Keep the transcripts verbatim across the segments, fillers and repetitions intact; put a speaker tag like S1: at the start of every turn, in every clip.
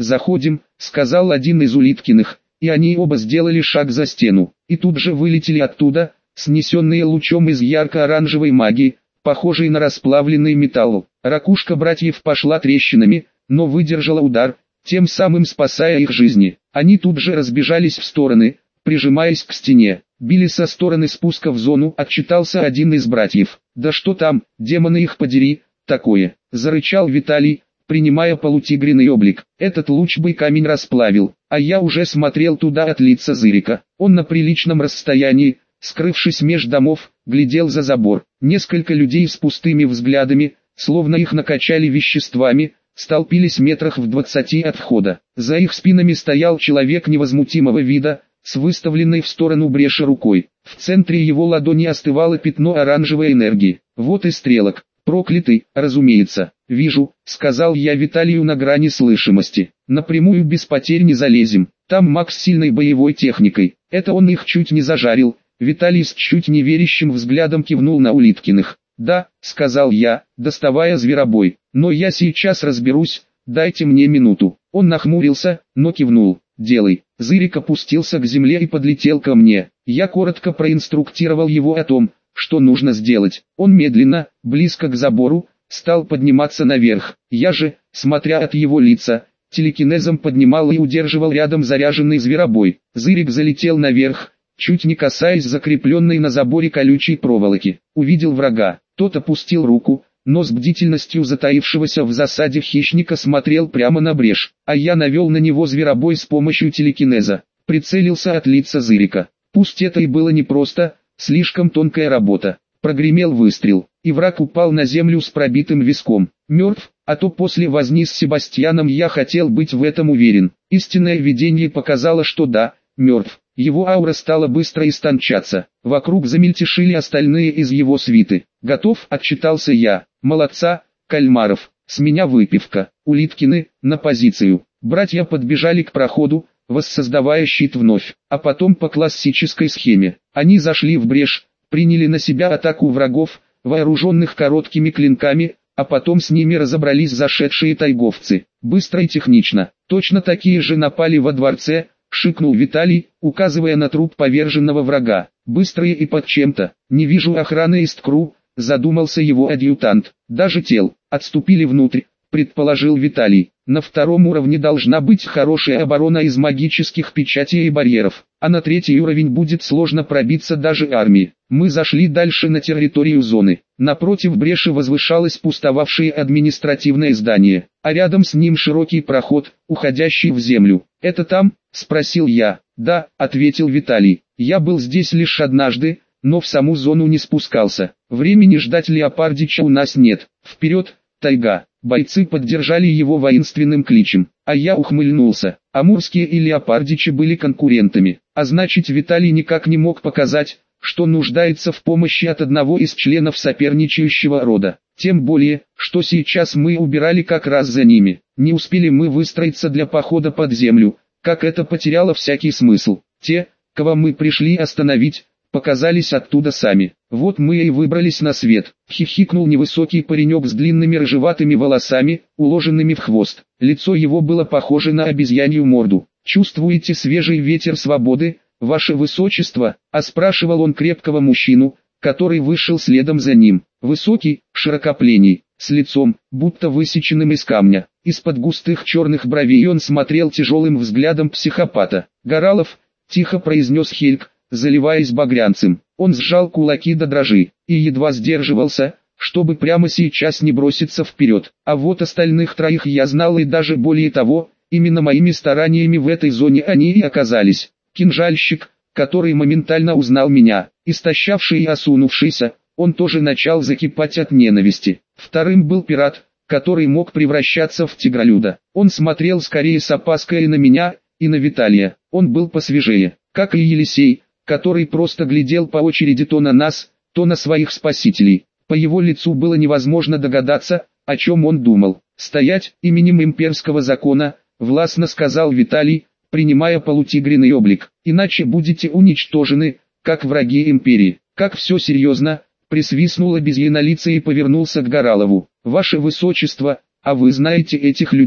S1: «Заходим», — сказал один из Улиткиных, и они оба сделали шаг за стену, и тут же вылетели оттуда, снесенные лучом из ярко-оранжевой магии, похожей на расплавленный металл. Ракушка братьев пошла трещинами, но выдержала удар, тем самым спасая их жизни. Они тут же разбежались в стороны, прижимаясь к стене. Били со стороны спуска в зону, отчитался один из братьев. «Да что там, демоны их подери, такое!» — зарычал Виталий, принимая полутигриный облик. Этот луч бы камень расплавил, а я уже смотрел туда от лица Зырика. Он на приличном расстоянии, скрывшись меж домов, глядел за забор. Несколько людей с пустыми взглядами, словно их накачали веществами, столпились метрах в двадцати от входа. За их спинами стоял человек невозмутимого вида, с выставленной в сторону бреши рукой. В центре его ладони остывало пятно оранжевой энергии. Вот и стрелок. «Проклятый, разумеется, вижу», — сказал я Виталию на грани слышимости. «Напрямую без потерь не залезем, там Макс с сильной боевой техникой, это он их чуть не зажарил». Виталий с чуть неверящим взглядом кивнул на Улиткиных. «Да», — сказал я, доставая зверобой, — «но я сейчас разберусь, дайте мне минуту». Он нахмурился, но кивнул. «Делай». Зырик опустился к земле и подлетел ко мне. Я коротко проинструктировал его о том, что нужно сделать. Он медленно, близко к забору, стал подниматься наверх. Я же, смотря от его лица, телекинезом поднимал и удерживал рядом заряженный зверобой. Зырик залетел наверх, чуть не касаясь закрепленной на заборе колючей проволоки. Увидел врага. Тот опустил руку, но с бдительностью затаившегося в засаде хищника смотрел прямо на брешь. А я навел на него зверобой с помощью телекинеза. Прицелился от лица Зырика. Пусть это и было непросто, слишком тонкая работа. Прогремел выстрел, и враг упал на землю с пробитым виском. Мертв, а то после возни с Себастьяном я хотел быть в этом уверен. Истинное видение показало, что да, мертв. Его аура стала быстро истончаться. Вокруг замельтешили остальные из его свиты. «Готов?» — отчитался я. «Молодца, Кальмаров, с меня выпивка». Улиткины, на позицию. Братья подбежали к проходу, воссоздавая щит вновь, а потом по классической схеме. Они зашли в брешь, приняли на себя атаку врагов, вооруженных короткими клинками, а потом с ними разобрались зашедшие тайговцы. Быстро и технично. Точно такие же напали во дворце, шикнул Виталий, указывая на труп поверженного врага. Быстрые и под чем-то. Не вижу охраны Исткру, задумался его адъютант. Даже тел. Отступили внутрь, предположил Виталий. На втором уровне должна быть хорошая оборона из магических печатей и барьеров, а на третий уровень будет сложно пробиться даже армии. Мы зашли дальше на территорию зоны. Напротив бреши возвышалось пустовавшее административное здание, а рядом с ним широкий проход, уходящий в землю. «Это там?» — спросил я. «Да», — ответил Виталий. «Я был здесь лишь однажды, но в саму зону не спускался. Времени ждать Леопардича у нас нет. Вперед, тайга!» Бойцы поддержали его воинственным кличем, а я ухмыльнулся. Амурские и Леопардичи были конкурентами, а значит Виталий никак не мог показать, что нуждается в помощи от одного из членов соперничающего рода. Тем более, что сейчас мы убирали как раз за ними. Не успели мы выстроиться для похода под землю, как это потеряло всякий смысл. Те, кого мы пришли остановить, показались оттуда сами. Вот мы и выбрались на свет. Хихикнул невысокий паренек с длинными рыжеватыми волосами, уложенными в хвост. Лицо его было похоже на обезьянью морду. «Чувствуете свежий ветер свободы, ваше высочество?» — оспрашивал он крепкого мужчину, который вышел следом за ним. Высокий, широкоплечий, с лицом, будто высеченным из камня. Из-под густых черных бровей он смотрел тяжелым взглядом психопата. «Горалов», — тихо произнес Хельк, заливаясь багрянцем. Он сжал кулаки до дрожи и едва сдерживался, чтобы прямо сейчас не броситься вперед. А вот остальных троих я знал, и даже более того, именно моими стараниями в этой зоне они и оказались. Кинжальщик, который моментально узнал меня, истощавший и осунувшийся, он тоже начал закипать от ненависти. Вторым был пират, который мог превращаться в тигролюда. Он смотрел скорее с опаской и на меня, и на Виталия. Он был посвежее, как и Елисей, который просто глядел по очереди то на нас, то на своих спасителей. По его лицу было невозможно догадаться, о чем он думал. «Стоять, именем имперского закона», — властно сказал Виталий, принимая полутигриный облик, «иначе будете уничтожены, как враги империи». «Как все серьезно», — присвистнул обезьянолицый и повернулся к Горалову. «Ваше высочество, а вы знаете этих людей?»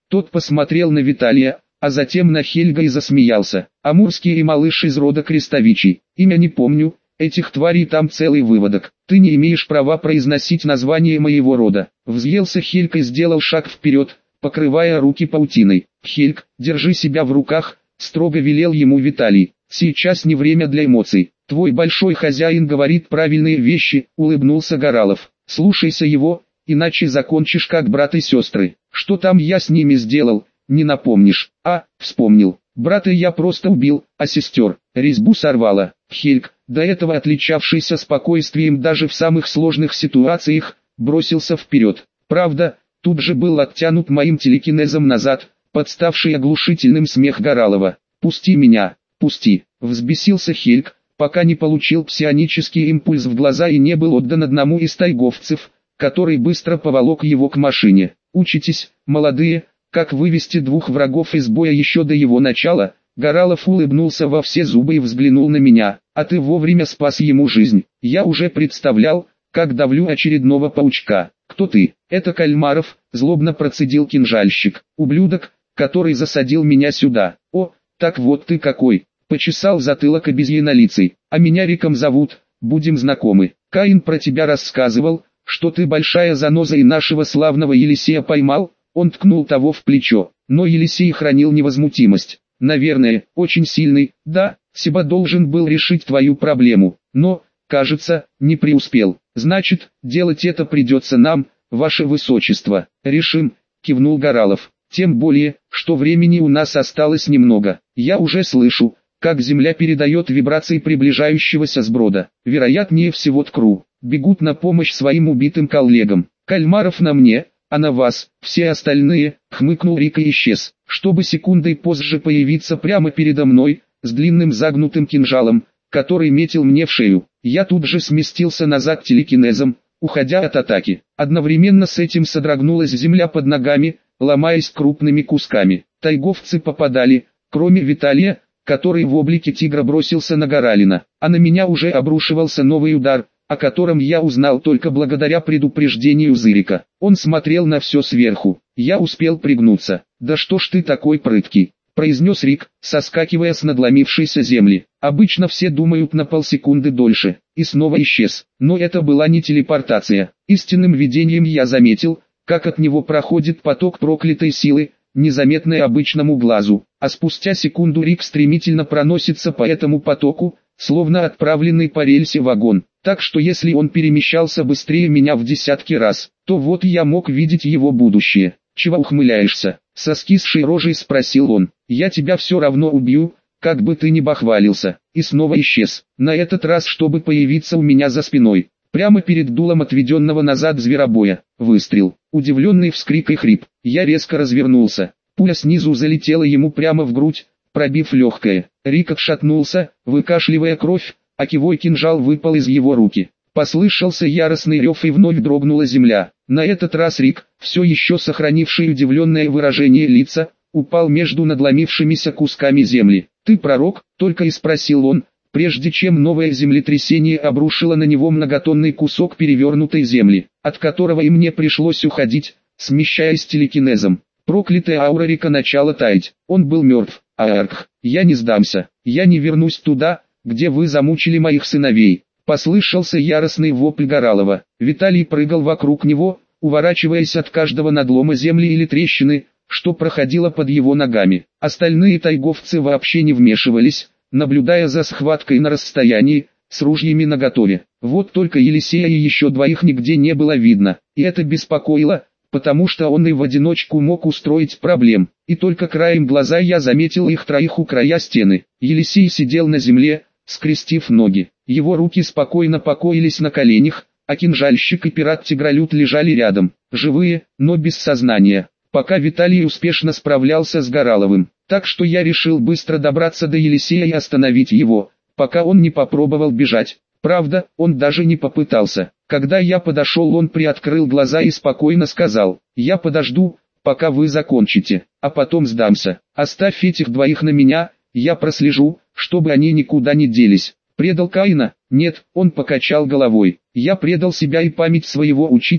S1: Тот посмотрел на Виталия, а затем на Хельга и засмеялся. Амурский и малыш из рода Крестовичей. Имя не помню, этих тварей там целый выводок. Ты не имеешь права произносить название моего рода. Взъелся Хельг и сделал шаг вперед, покрывая руки паутиной. Хельг, держи себя в руках, строго велел ему Виталий. Сейчас не время для эмоций. Твой большой хозяин говорит правильные вещи, улыбнулся Горалов. Слушайся его, иначе закончишь как брат и сестры. Что там я с ними сделал, не напомнишь? А, вспомнил. Брата я просто убил, а сестер резьбу сорвала. Хельг, до этого отличавшийся спокойствием даже в самых сложных ситуациях, бросился вперед. Правда, тут же был оттянут моим телекинезом назад, подставший оглушительным смех Горалова. «Пусти меня, пусти!» Взбесился Хельг, пока не получил псионический импульс в глаза и не был отдан одному из тайговцев, который быстро поволок его к машине. «Учитесь, молодые, как вывести двух врагов из боя еще до его начала?» Горалов улыбнулся во все зубы и взглянул на меня. «А ты вовремя спас ему жизнь. Я уже представлял, как давлю очередного паучка». «Кто ты?» «Это Кальмаров», злобно процедил кинжальщик. «Ублюдок, который засадил меня сюда». «О, так вот ты какой!» Почесал затылок обезьянолицей. «А меня Риком зовут, будем знакомы. Каин про тебя рассказывал, что ты большая заноза и нашего славного Елисея поймал». Он ткнул того в плечо, но Елисей хранил невозмутимость. «Наверное, очень сильный, да, Себа должен был решить твою проблему, но, кажется, не преуспел. Значит, делать это придется нам, ваше высочество». «Решим», кивнул Горалов. «Тем более, что времени у нас осталось немного. Я уже слышу, как земля передает вибрации приближающегося сброда. Вероятнее всего ткру. Бегут на помощь своим убитым коллегам. Кальмаров на мне, а на вас, все остальные», хмыкнул Рик и исчез, чтобы секундой позже появиться прямо передо мной, с длинным загнутым кинжалом, который метил мне в шею. Я тут же сместился назад телекинезом, уходя от атаки. Одновременно с этим содрогнулась земля под ногами, ломаясь крупными кусками. Тайговцы попадали, кроме Виталия, который в облике тигра бросился на Горалина, а на меня уже обрушивался новый удар, о котором я узнал только благодаря предупреждению Зырика. Он смотрел на все сверху. Я успел пригнуться. «Да что ж ты такой прыткий», — произнес Рик, соскакивая с надломившейся земли. «Обычно все думают на полсекунды дольше». И снова исчез. Но это была не телепортация. Истинным видением я заметил, как от него проходит поток проклятой силы, незаметный обычному глазу. А спустя секунду Рик стремительно проносится по этому потоку, словно отправленный по рельсе вагон. Так что если он перемещался быстрее меня в десятки раз, то вот я мог видеть его будущее. «Чего ухмыляешься?» — со скисшей рожей спросил он. «Я тебя все равно убью, как бы ты ни бахвалился». И снова исчез. На этот раз, чтобы появиться у меня за спиной. Прямо перед дулом отведенного назад зверобоя. Выстрел. Удивленный вскрик и хрип. Я резко развернулся. Пуля снизу залетела ему прямо в грудь, пробив легкое. Рик отшатнулся, выкашливая кровь, а кивой кинжал выпал из его руки. Послышался яростный рев и вновь дрогнула земля. На этот раз Рик, все еще сохранивший удивленное выражение лица, упал между надломившимися кусками земли. «Ты пророк?» — только и спросил он, прежде чем новое землетрясение обрушило на него многотонный кусок перевернутой земли, от которого и мне пришлось уходить, смещаясь телекинезом. Проклятая аура Рика начала таять. Он был мертв. «Арх, я не сдамся. Я не вернусь туда, где вы замучили моих сыновей». Послышался яростный вопль Горалова. Виталий прыгал вокруг него, уворачиваясь от каждого надлома земли или трещины, что проходило под его ногами. Остальные тайговцы вообще не вмешивались, наблюдая за схваткой на расстоянии, с ружьями наготове. Вот только Елисея и еще двоих нигде не было видно, и это беспокоило, потому что он и в одиночку мог устроить проблем. И только краем глаза я заметил их троих у края стены. Елисей сидел на земле, скрестив ноги. Его руки спокойно покоились на коленях, а кинжальщик и пират-тигролют лежали рядом, живые, но без сознания. Пока Виталий успешно справлялся с Гораловым. Так что я решил быстро добраться до Елисея и остановить его, пока он не попробовал бежать. Правда, он даже не попытался. Когда я подошел, он приоткрыл глаза и спокойно сказал: «Я подожду, пока вы закончите, а потом сдамся. Оставь этих двоих на меня, я прослежу, чтобы они никуда не делись». Предал Каина? Нет, он покачал головой. Я предал себя и память своего учителя,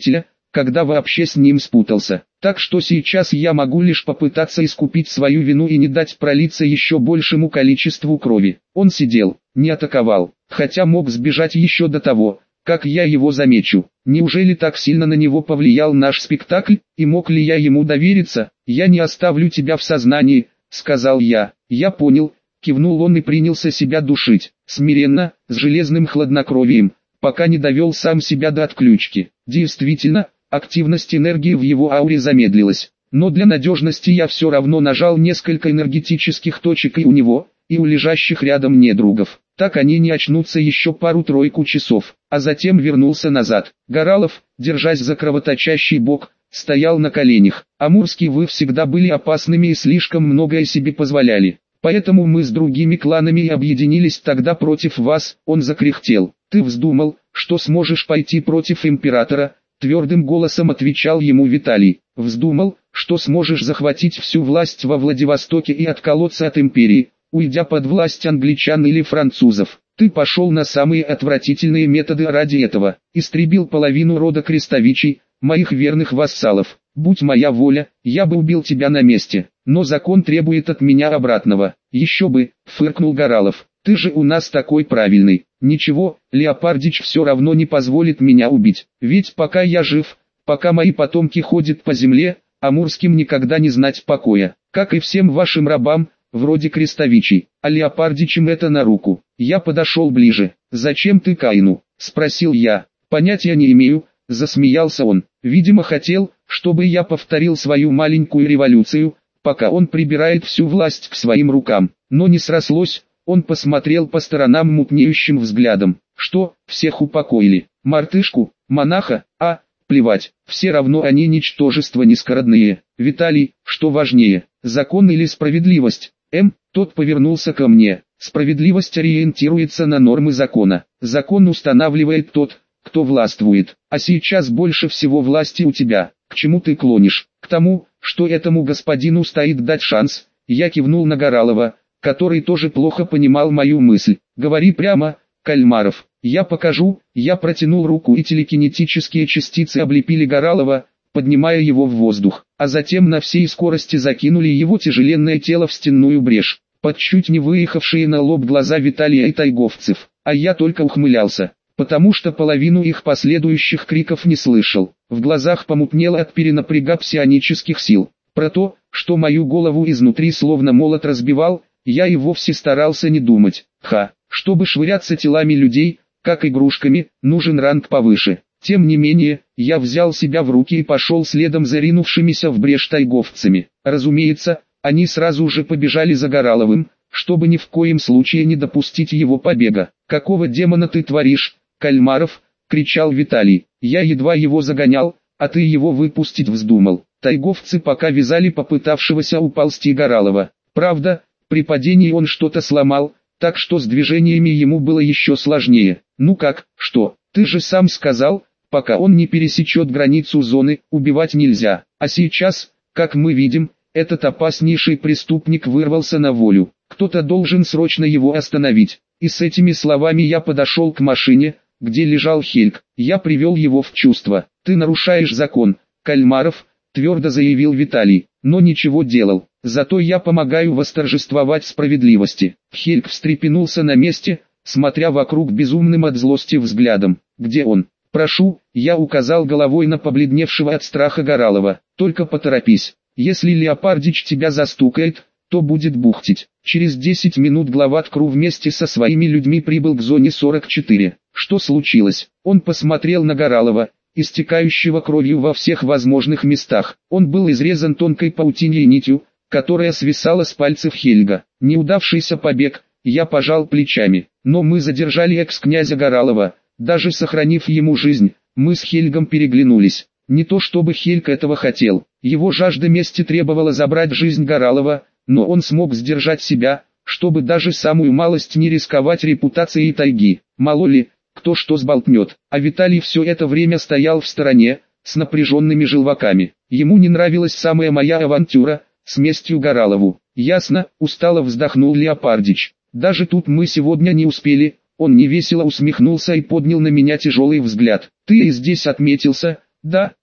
S1: когда вообще с ним спутался. Так что сейчас я могу лишь попытаться искупить свою вину и не дать пролиться еще большему количеству крови. Он сидел, не атаковал, хотя мог сбежать еще до того, как я его замечу. Неужели так сильно на него повлиял наш спектакль, и мог ли я ему довериться? «Я не оставлю тебя в сознании», — сказал я. «Я понял», — кивнул он и принялся себя душить, смиренно, с железным хладнокровием, пока не довел сам себя до отключки. Действительно, активность энергии в его ауре замедлилась, но для надежности я все равно нажал несколько энергетических точек и у него, и у лежащих рядом недругов. Так они не очнутся еще пару-тройку часов, а затем вернулся назад. Горалов, держась за кровоточащий бок, стоял на коленях. «Амурский, вы всегда были опасными и слишком многое себе позволяли. Поэтому мы с другими кланами и объединились тогда против вас», — он закряхтел. «Ты вздумал, что сможешь пойти против императора?» — твердым голосом отвечал ему Виталий. «Вздумал, что сможешь захватить всю власть во Владивостоке и отколоться от империи, уйдя под власть англичан или французов. Ты пошел на самые отвратительные методы ради этого, истребил половину рода Крестовичей, моих верных вассалов. Будь моя воля, я бы убил тебя на месте, но закон требует от меня обратного». «Еще бы», — фыркнул Горалов, — «ты же у нас такой правильный». «Ничего, Леопардич все равно не позволит меня убить, ведь пока я жив, пока мои потомки ходят по земле, Амурским никогда не знать покоя, как и всем вашим рабам, вроде Крестовичей, а Леопардичам это на руку». Я подошел ближе. «Зачем ты Каину?» — спросил я. «Понятия не имею», — засмеялся он. «Видимо, хотел, чтобы я повторил свою маленькую революцию, пока он прибирает всю власть к своим рукам. Но не срослось». Он посмотрел по сторонам мутнеющим взглядом. «Что, всех упокоили? Мартышку? Монаха? А, плевать, все равно они ничтожества низкородные. Виталий, что важнее, закон или справедливость?» М. Тот повернулся ко мне. «Справедливость ориентируется на нормы закона. Закон устанавливает тот, кто властвует. А сейчас больше всего власти у тебя. К чему ты клонишь? К тому, что этому господину стоит дать шанс». Я кивнул на Горалова, который тоже плохо понимал мою мысль. «Говори прямо, Кальмаров, я покажу». Я протянул руку, и телекинетические частицы облепили Горалова, поднимая его в воздух, а затем на всей скорости закинули его тяжеленное тело в стенную брешь. Под чуть не выехавшие на лоб глаза Виталия и тайговцев, а я только ухмылялся, потому что половину их последующих криков не слышал. В глазах помутнело от перенапряга псионических сил. Про то, что мою голову изнутри словно молот разбивал, я и вовсе старался не думать. Ха, чтобы швыряться телами людей, как игрушками, нужен ранг повыше. Тем не менее, я взял себя в руки и пошел следом за ринувшимися в брешь тайговцами. Разумеется, они сразу же побежали за Гораловым, чтобы ни в коем случае не допустить его побега. «Какого демона ты творишь, Кальмаров?» — кричал Виталий. «Я едва его загонял, а ты его выпустить вздумал». Тайговцы пока вязали попытавшегося уползти Горалова. Правда, при падении он что-то сломал, так что с движениями ему было еще сложнее. «Ну как, что, ты же сам сказал, пока он не пересечет границу зоны, убивать нельзя. А сейчас, как мы видим, этот опаснейший преступник вырвался на волю. Кто-то должен срочно его остановить». И с этими словами я подошел к машине, где лежал Хельг. Я привел его в чувство. «Ты нарушаешь закон, Кальмаров», — твердо заявил Виталий, — «но ничего делал. Зато я помогаю восторжествовать справедливости». Хельг встрепенулся на месте, смотря вокруг безумным от злости взглядом. «Где он?» «Прошу», — я указал головой на побледневшего от страха Горалова. «Только поторопись. Если Леопардич тебя застукает, то будет бухтить». Через десять минут глава ТКРУ вместе со своими людьми прибыл к зоне сорок четыре. «Что случилось?» Он посмотрел на Горалова, истекающего кровью во всех возможных местах. Он был изрезан тонкой паутиней нитью, которая свисала с пальцев Хельга. «Неудавшийся побег», — я пожал плечами. «Но мы задержали экс-князя Горалова, даже сохранив ему жизнь». Мы с Хельгом переглянулись. Не то чтобы Хельг этого хотел. Его жажда мести требовала забрать жизнь Горалова, но он смог сдержать себя, чтобы даже самую малость не рисковать репутацией тайги. Мало ли, кто что сболтнет. А Виталий все это время стоял в стороне, с напряженными желваками. Ему не нравилась самая моя авантюра, с местью Горалову. «Ясно», — устало вздохнул Леопардич. «Даже тут мы сегодня не успели». Он невесело усмехнулся и поднял на меня тяжелый взгляд. «Ты и здесь отметился?» «Да»,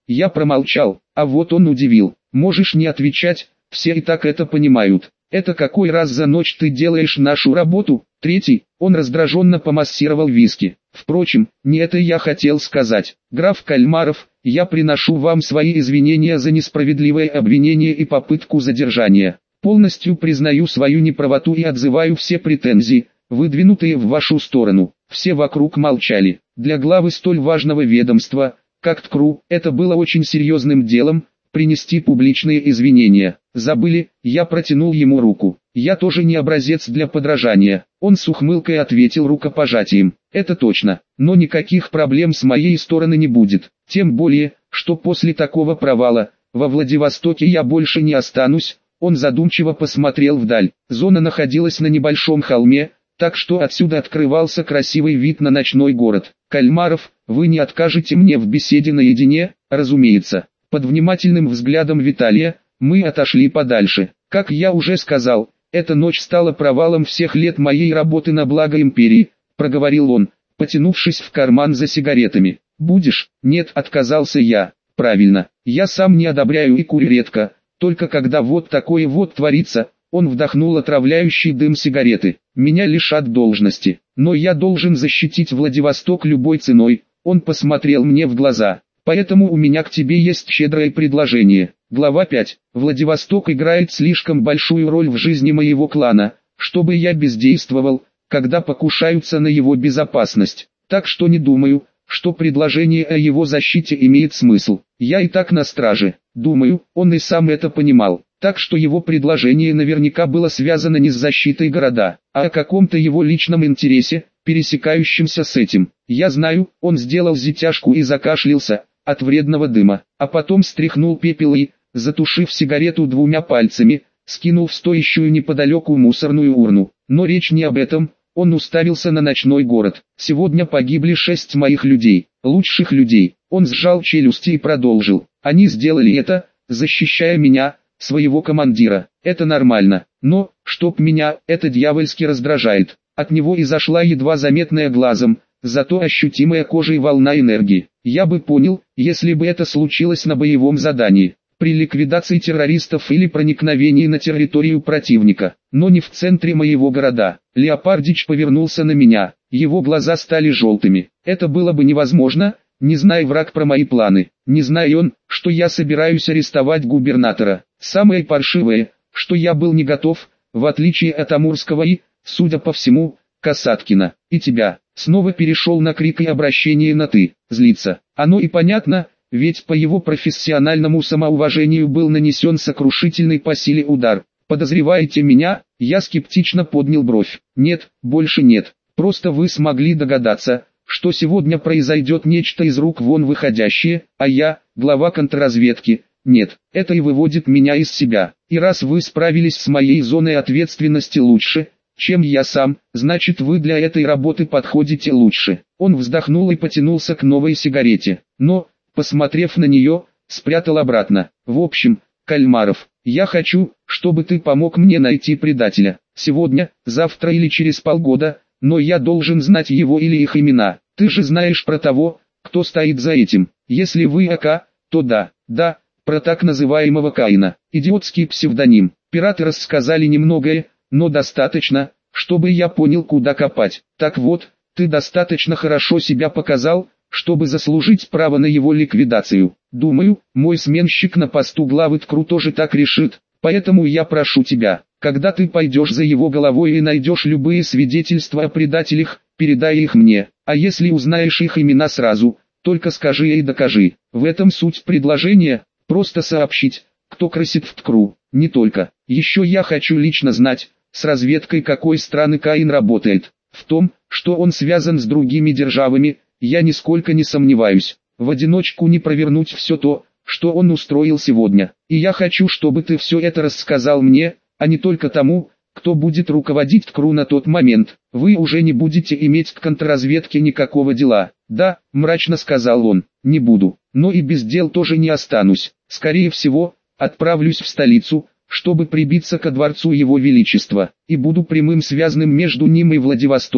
S1: Я промолчал, а вот он удивил. Можешь не отвечать, все и так это понимают. Это какой раз за ночь ты делаешь нашу работу? Третий, он раздраженно помассировал виски. Впрочем, не это я хотел сказать. Граф Кальмаров, я приношу вам свои извинения за несправедливое обвинение и попытку задержания. Полностью признаю свою неправоту и отзываю все претензии, выдвинутые в вашу сторону. Все вокруг молчали. Для главы столь важного ведомства, как ТКРУ, это было очень серьезным делом, принести публичные извинения. Забыли, я протянул ему руку. Я тоже не образец для подражания. Он с ухмылкой ответил рукопожатием. Это точно, но никаких проблем с моей стороны не будет. Тем более, что после такого провала, во Владивостоке я больше не останусь. Он задумчиво посмотрел вдаль. Зона находилась на небольшом холме, так что отсюда открывался красивый вид на ночной город. Кальмаров, вы не откажете мне в беседе наедине? Разумеется. Под внимательным взглядом Виталия, мы отошли подальше. Как я уже сказал, эта ночь стала провалом всех лет моей работы на благо империи, проговорил он, потянувшись в карман за сигаретами. Будешь? Нет, отказался я. Правильно, я сам не одобряю и курю редко, только когда вот такое вот творится. Он вдохнул отравляющий дым сигареты. Меня лишат должности, но я должен защитить Владивосток любой ценой. Он посмотрел мне в глаза. Поэтому у меня к тебе есть щедрое предложение. Глава пять. Владивосток играет слишком большую роль в жизни моего клана, чтобы я бездействовал, когда покушаются на его безопасность. Так что не думаю, что предложение о его защите имеет смысл. Я и так на страже. Думаю, он и сам это понимал. Так что его предложение наверняка было связано не с защитой города, а о каком-то его личном интересе, пересекающемся с этим. Я знаю, он сделал затяжку и закашлялся от вредного дыма, а потом стряхнул пепел и, затушив сигарету двумя пальцами, скинул в стоящую неподалеку мусорную урну. Но речь не об этом. Он уставился на ночной город. Сегодня погибли шесть моих людей, лучших людей. Он сжал челюсти и продолжил. Они сделали это, защищая меня, своего командира. Это нормально. Но, чтоб меня, это дьявольски раздражает. От него изошла едва заметная глазом, зато ощутимая кожей волна энергии. Я бы понял, если бы это случилось на боевом задании, при ликвидации террористов или проникновении на территорию противника, но не в центре моего города. Леопардич повернулся на меня, его глаза стали желтыми. Это было бы невозможно, не зная враг про мои планы, не зная он, что я собираюсь арестовать губернатора. Самое паршивое, что я был не готов, в отличие от Амурского и, судя по всему, Касаткина, и тебя. Снова перешел на крик и обращение на «ты», злиться. Оно и понятно, ведь по его профессиональному самоуважению был нанесен сокрушительный по силе удар. Подозреваете меня? Я скептично поднял бровь. Нет, больше нет. Просто вы смогли догадаться, что сегодня произойдет нечто из рук вон выходящее, а я, глава контрразведки, нет, это и выводит меня из себя. И раз вы справились с моей зоной ответственности лучше, чем я сам, значит вы для этой работы подходите лучше. Он вздохнул и потянулся к новой сигарете, но, посмотрев на нее, спрятал обратно. В общем, Кальмаров, я хочу, чтобы ты помог мне найти предателя. Сегодня, завтра или через полгода, но я должен знать его или их имена. Ты же знаешь про того, кто стоит за этим. Если вы АК, то да, да, про так называемого Каина. Идиотский псевдоним. Пираты рассказали немногое, но достаточно, чтобы я понял, куда копать. Так вот, ты достаточно хорошо себя показал, чтобы заслужить право на его ликвидацию. Думаю, мой сменщик на посту главы ТКРУ тоже так решит, поэтому я прошу тебя, когда ты пойдешь за его головой и найдешь любые свидетельства о предателях, передай их мне, а если узнаешь их имена сразу, только скажи и докажи. В этом суть предложения, просто сообщить, кто крысит в ТКРУ, не только. Еще я хочу лично знать, с разведкой какой страны Каин работает. В том, что он связан с другими державами, я нисколько не сомневаюсь. В одиночку не провернуть все то, что он устроил сегодня. И я хочу, чтобы ты все это рассказал мне, а не только тому, кто будет руководить ТКРУ на тот момент. Вы уже не будете иметь к контрразведке никакого дела. Да, мрачно сказал он, не буду, но и без дел тоже не останусь. Скорее всего, отправлюсь в столицу, чтобы прибиться ко дворцу его величества, и буду прямым связным между ним и Владивостоком,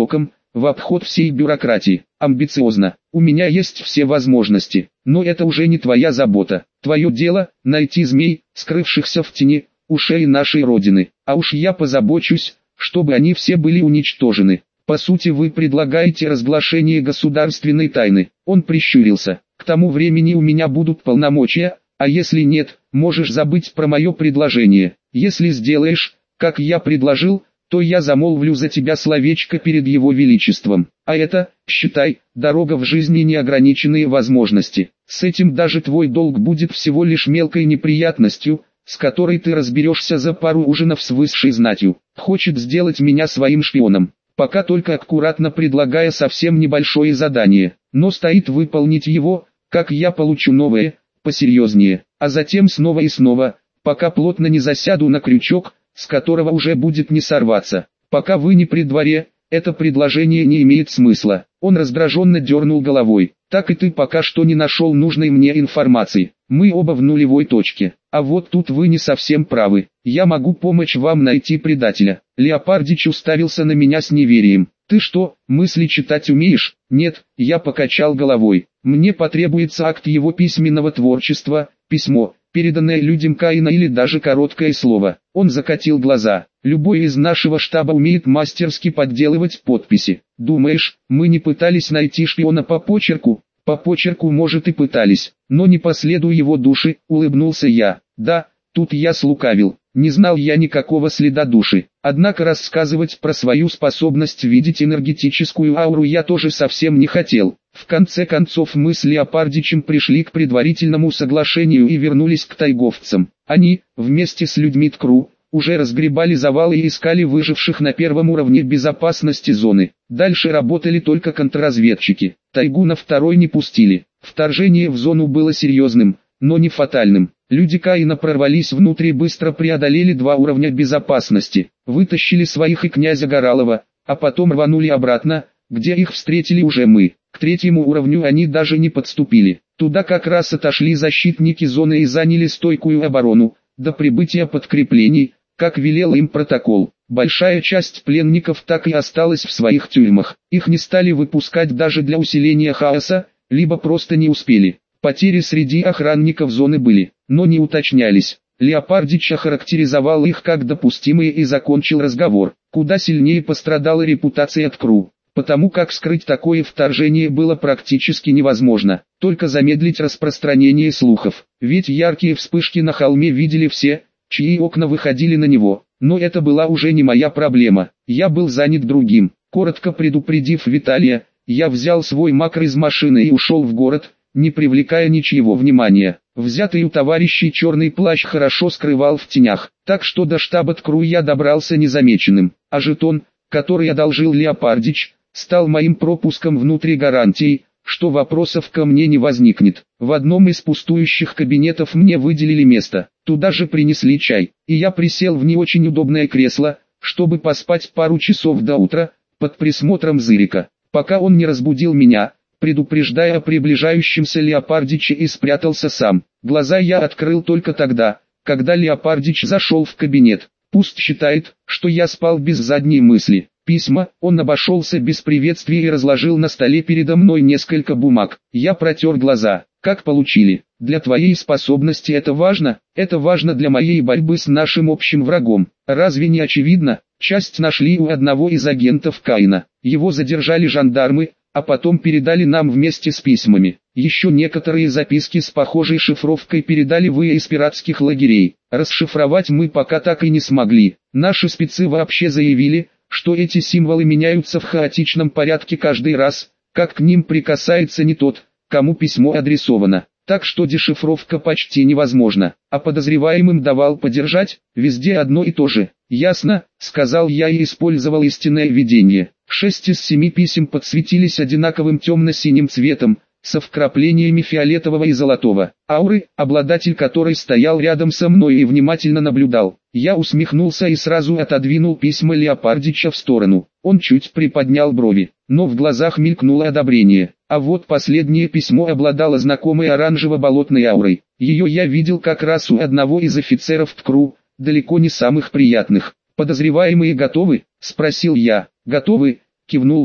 S1: в обход всей бюрократии. Амбициозно. У меня есть все возможности, но это уже не твоя забота. Твое дело – найти змей, скрывшихся в тени, ушей нашей Родины. А уж я позабочусь, чтобы они все были уничтожены. По сути вы предлагаете разглашение государственной тайны. Он прищурился. К тому времени у меня будут полномочия, а если нет, можешь забыть про мое предложение. Если сделаешь, как я предложил, то я замолвлю за тебя словечко перед его величеством. А это, считай, дорога в жизни неограниченные возможности. С этим даже твой долг будет всего лишь мелкой неприятностью, с которой ты разберешься за пару ужинов с высшей знатью. Хочет сделать меня своим шпионом, пока только аккуратно предлагая совсем небольшое задание, но стоит выполнить его, как я получу новое, посерьезнее, а затем снова и снова, пока плотно не засяду на крючок, с которого уже будет не сорваться. Пока вы не при дворе, это предложение не имеет смысла. Он раздраженно дернул головой. Так и ты пока что не нашел нужной мне информации. Мы оба в нулевой точке. А вот тут вы не совсем правы. Я могу помочь вам найти предателя. Леопардич уставился на меня с неверием. Ты что, мысли читать умеешь? Нет, я покачал головой. Мне потребуется акт его письменного творчества, письмо, переданное людям Каина или даже короткое слово. Он закатил глаза. Любой из нашего штаба умеет мастерски подделывать подписи. Думаешь, мы не пытались найти шпиона по почерку? По почерку, может, и пытались, но не по следу его души, улыбнулся я. Да, тут я слукавил. Не знал я никакого следа души. Однако рассказывать про свою способность видеть энергетическую ауру я тоже совсем не хотел. В конце концов мы с Леопардичем пришли к предварительному соглашению и вернулись к тайговцам. Они, вместе с людьми ТКРУ, уже разгребали завалы и искали выживших на первом уровне безопасности зоны. Дальше работали только контрразведчики. Тайгу на второй не пустили. Вторжение в зону было серьезным, но не фатальным. Люди Каина прорвались внутрь и быстро преодолели два уровня безопасности. Вытащили своих и князя Горалова, а потом рванули обратно, где их встретили уже мы. К третьему уровню они даже не подступили. Туда как раз отошли защитники зоны и заняли стойкую оборону, до прибытия подкреплений, как велел им протокол. Большая часть пленников так и осталась в своих тюрьмах. Их не стали выпускать даже для усиления хаоса, либо просто не успели. Потери среди охранников зоны были, но не уточнялись. Леопардич охарактеризовал их как допустимые и закончил разговор. Куда сильнее пострадала репутация ТКРУ, потому как скрыть такое вторжение было практически невозможно, только замедлить распространение слухов. Ведь яркие вспышки на холме видели все, чьи окна выходили на него. Но это была уже не моя проблема, я был занят другим. Коротко предупредив Виталия, я взял свой макро из машины и ушел в город, не привлекая ничьего внимания. Взятый у товарищей черный плащ хорошо скрывал в тенях, так что до штаба ТКРУ я добрался незамеченным, а жетон, который одолжил Леопардич, стал моим пропуском внутри гарантии, что вопросов ко мне не возникнет. В одном из пустующих кабинетов мне выделили место, туда же принесли чай, и я присел в не очень удобное кресло, чтобы поспать пару часов до утра, под присмотром Зырика, пока он не разбудил меня, предупреждая о приближающемся Леопардиче, и спрятался сам. Глаза я открыл только тогда, когда Леопардич зашел в кабинет. Пусть считает, что я спал без задней мысли. Письма, он обошелся без приветствия и разложил на столе передо мной несколько бумаг. Я протер глаза. Как получили? Для твоей способности это важно? Это важно для моей борьбы с нашим общим врагом. Разве не очевидно? Часть нашли у одного из агентов Каина. Его задержали жандармы, а потом передали нам вместе с письмами. Еще некоторые записки с похожей шифровкой передали вы из пиратских лагерей. Расшифровать мы пока так и не смогли. Наши спецы вообще заявили, что эти символы меняются в хаотичном порядке каждый раз, как к ним прикасается не тот, кому письмо адресовано. Так что дешифровка почти невозможна. А подозреваемым давал подержать, везде одно и то же. «Ясно», — сказал я и использовал истинное видение. Шесть из семи писем подсветились одинаковым темно-синим цветом, со вкраплениями фиолетового и золотого. Ауры, обладатель которой стоял рядом со мной и внимательно наблюдал. Я усмехнулся и сразу отодвинул письма Леопардича в сторону. Он чуть приподнял брови, но в глазах мелькнуло одобрение. А вот последнее письмо обладало знакомой оранжево-болотной аурой. Ее я видел как раз у одного из офицеров ТКРУ, далеко не самых приятных. «Подозреваемые готовы?» — спросил я. «Готовы», — кивнул он.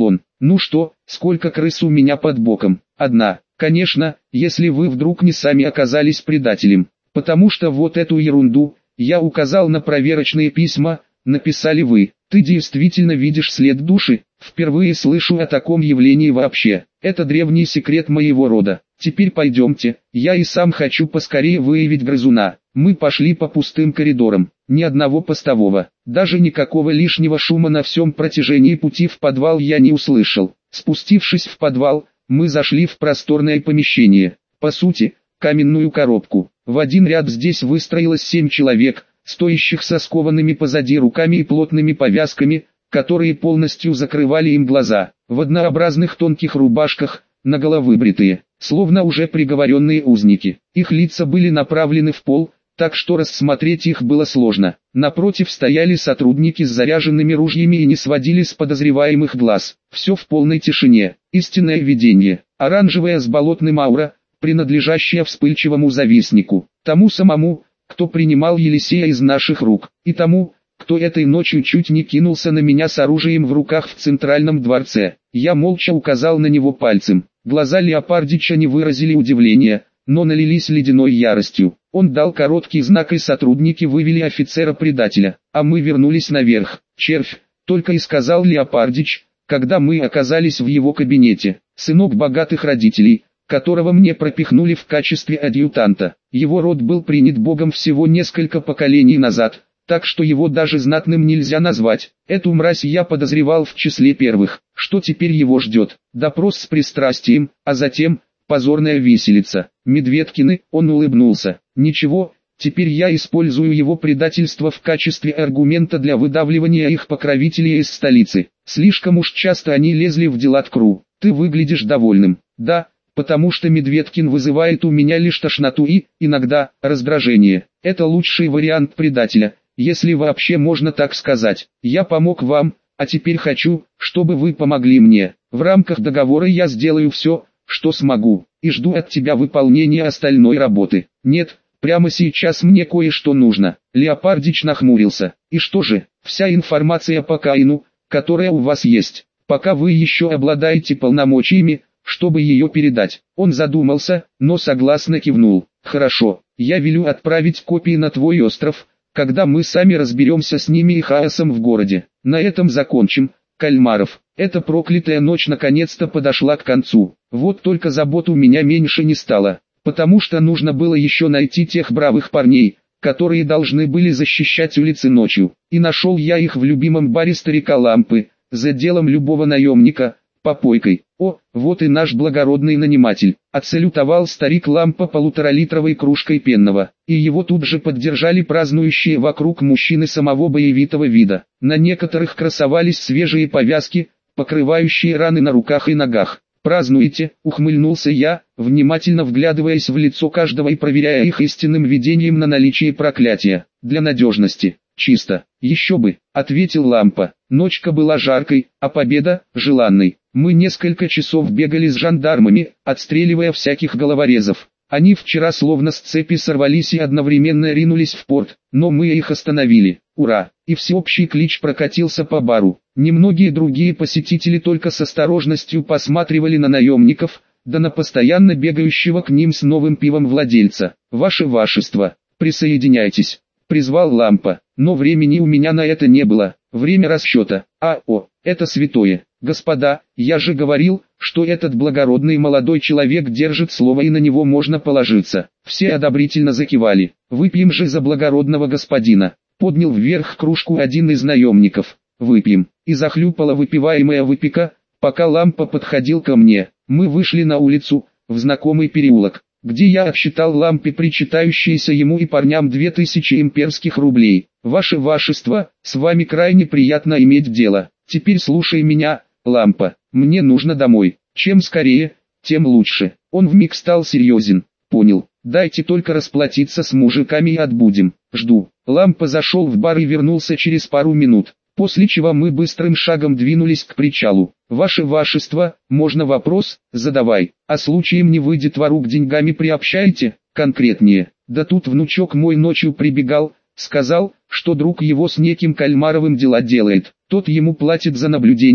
S1: Ну что, сколько крыс у меня под боком? Одна. Конечно, если вы вдруг не сами оказались предателем. Потому что вот эту ерунду, я указал на проверочные письма, написали вы. Ты действительно видишь след души? Впервые слышу о таком явлении вообще. Это древний секрет моего рода. Теперь пойдемте, я и сам хочу поскорее выявить грызуна. Мы пошли по пустым коридорам, ни одного постового, даже никакого лишнего шума на всем протяжении пути в подвал я не услышал. Спустившись в подвал, мы зашли в просторное помещение, по сути, каменную коробку. В один ряд здесь выстроилось семь человек, стоящих со скованными позади руками и плотными повязками, которые полностью закрывали им глаза, в однообразных тонких рубашках, наголо выбритые, словно уже приговоренные узники. Их лица были направлены в пол, так что рассмотреть их было сложно. Напротив стояли сотрудники с заряженными ружьями и не сводили с подозреваемых глаз. Все в полной тишине. Истинное видение. Оранжевая с болотным аура, принадлежащая вспыльчивому завистнику. Тому самому, кто принимал Елисея из наших рук. И тому, кто этой ночью чуть не кинулся на меня с оружием в руках в центральном дворце. Я молча указал на него пальцем. Глаза Леопардича не выразили удивления, но налились ледяной яростью. Он дал короткий знак, и сотрудники вывели офицера-предателя, а мы вернулись наверх. «Червь», — только и сказал Леопардич, когда мы оказались в его кабинете. Сынок богатых родителей, которого мне пропихнули в качестве адъютанта. Его род был принят Богом всего несколько поколений назад, так что его даже знатным нельзя назвать. Эту мразь я подозревал в числе первых. Что теперь его ждет? Допрос с пристрастием, а затем позорная виселица. Медведкины, он улыбнулся. Ничего, теперь я использую его предательство в качестве аргумента для выдавливания их покровителей из столицы. Слишком уж часто они лезли в дела ТКРУ. Ты выглядишь довольным. Да, потому что Медведкин вызывает у меня лишь тошноту и, иногда, раздражение. Это лучший вариант предателя, если вообще можно так сказать. Я помог вам, а теперь хочу, чтобы вы помогли мне. В рамках договора я сделаю все, что смогу, и жду от тебя выполнения остальной работы. Нет, прямо сейчас мне кое-что нужно. Леопардич нахмурился. И что же? Вся информация по Каину, которая у вас есть, пока вы еще обладаете полномочиями, чтобы ее передать. Он задумался, но согласно кивнул. Хорошо, я велю отправить копии на твой остров, когда мы сами разберемся с ними и хаосом в городе. На этом закончим, Кальмаров. Эта проклятая ночь наконец-то подошла к концу. Вот только забот у меня меньше не стало, потому что нужно было еще найти тех бравых парней, которые должны были защищать улицы ночью. И нашел я их в любимом баре старика Лампы, за делом любого наемника, попойкой. О, вот и наш благородный наниматель. Отсалютовал старик Лампа полуторалитровой кружкой пенного, и его тут же поддержали празднующие вокруг мужчины самого боевитого вида. На некоторых красовались свежие повязки, покрывающие раны на руках и ногах. «Празднуете?» — ухмыльнулся я, внимательно вглядываясь в лицо каждого и проверяя их истинным видением на наличие проклятия. «Для надежности. Чисто. Еще бы», — ответил Лампа. Ночка была жаркой, а победа — желанной. Мы несколько часов бегали с жандармами, отстреливая всяких головорезов. Они вчера словно с цепи сорвались и одновременно ринулись в порт, но мы их остановили. Ура! И всеобщий клич прокатился по бару. Немногие другие посетители только с осторожностью посматривали на наемников, да на постоянно бегающего к ним с новым пивом владельца. «Ваше вашество, присоединяйтесь», — призвал Лампа, но времени у меня на это не было. Время расчета. А, о, это святое. Господа, я же говорил, что этот благородный молодой человек держит слово и на него можно положиться. Все одобрительно закивали. «Выпьем же за благородного господина», — поднял вверх кружку один из наемников. «Выпьем». И захлюпала выпиваемая выпека, пока Лампа подходил ко мне. Мы вышли на улицу, в знакомый переулок, где я отсчитал Лампе причитающиеся ему и парням две тысячи имперских рублей. «Ваше вашество, с вами крайне приятно иметь дело. Теперь слушай меня, Лампа, мне нужно домой. Чем скорее, тем лучше». Он вмиг стал серьезен. «Понял, дайте только расплатиться с мужиками и отбудем. Жду». Лампа зашел в бар и вернулся через пару минут, после чего мы быстрым шагом двинулись к причалу. «Ваше вашество, можно вопрос? Задавай. А случаем не вы детвору к деньгами приобщаете? Конкретнее». «Да тут внучок мой ночью прибегал, сказал, что друг его с неким Кальмаровым дела делает. Тот ему платит за наблюдение,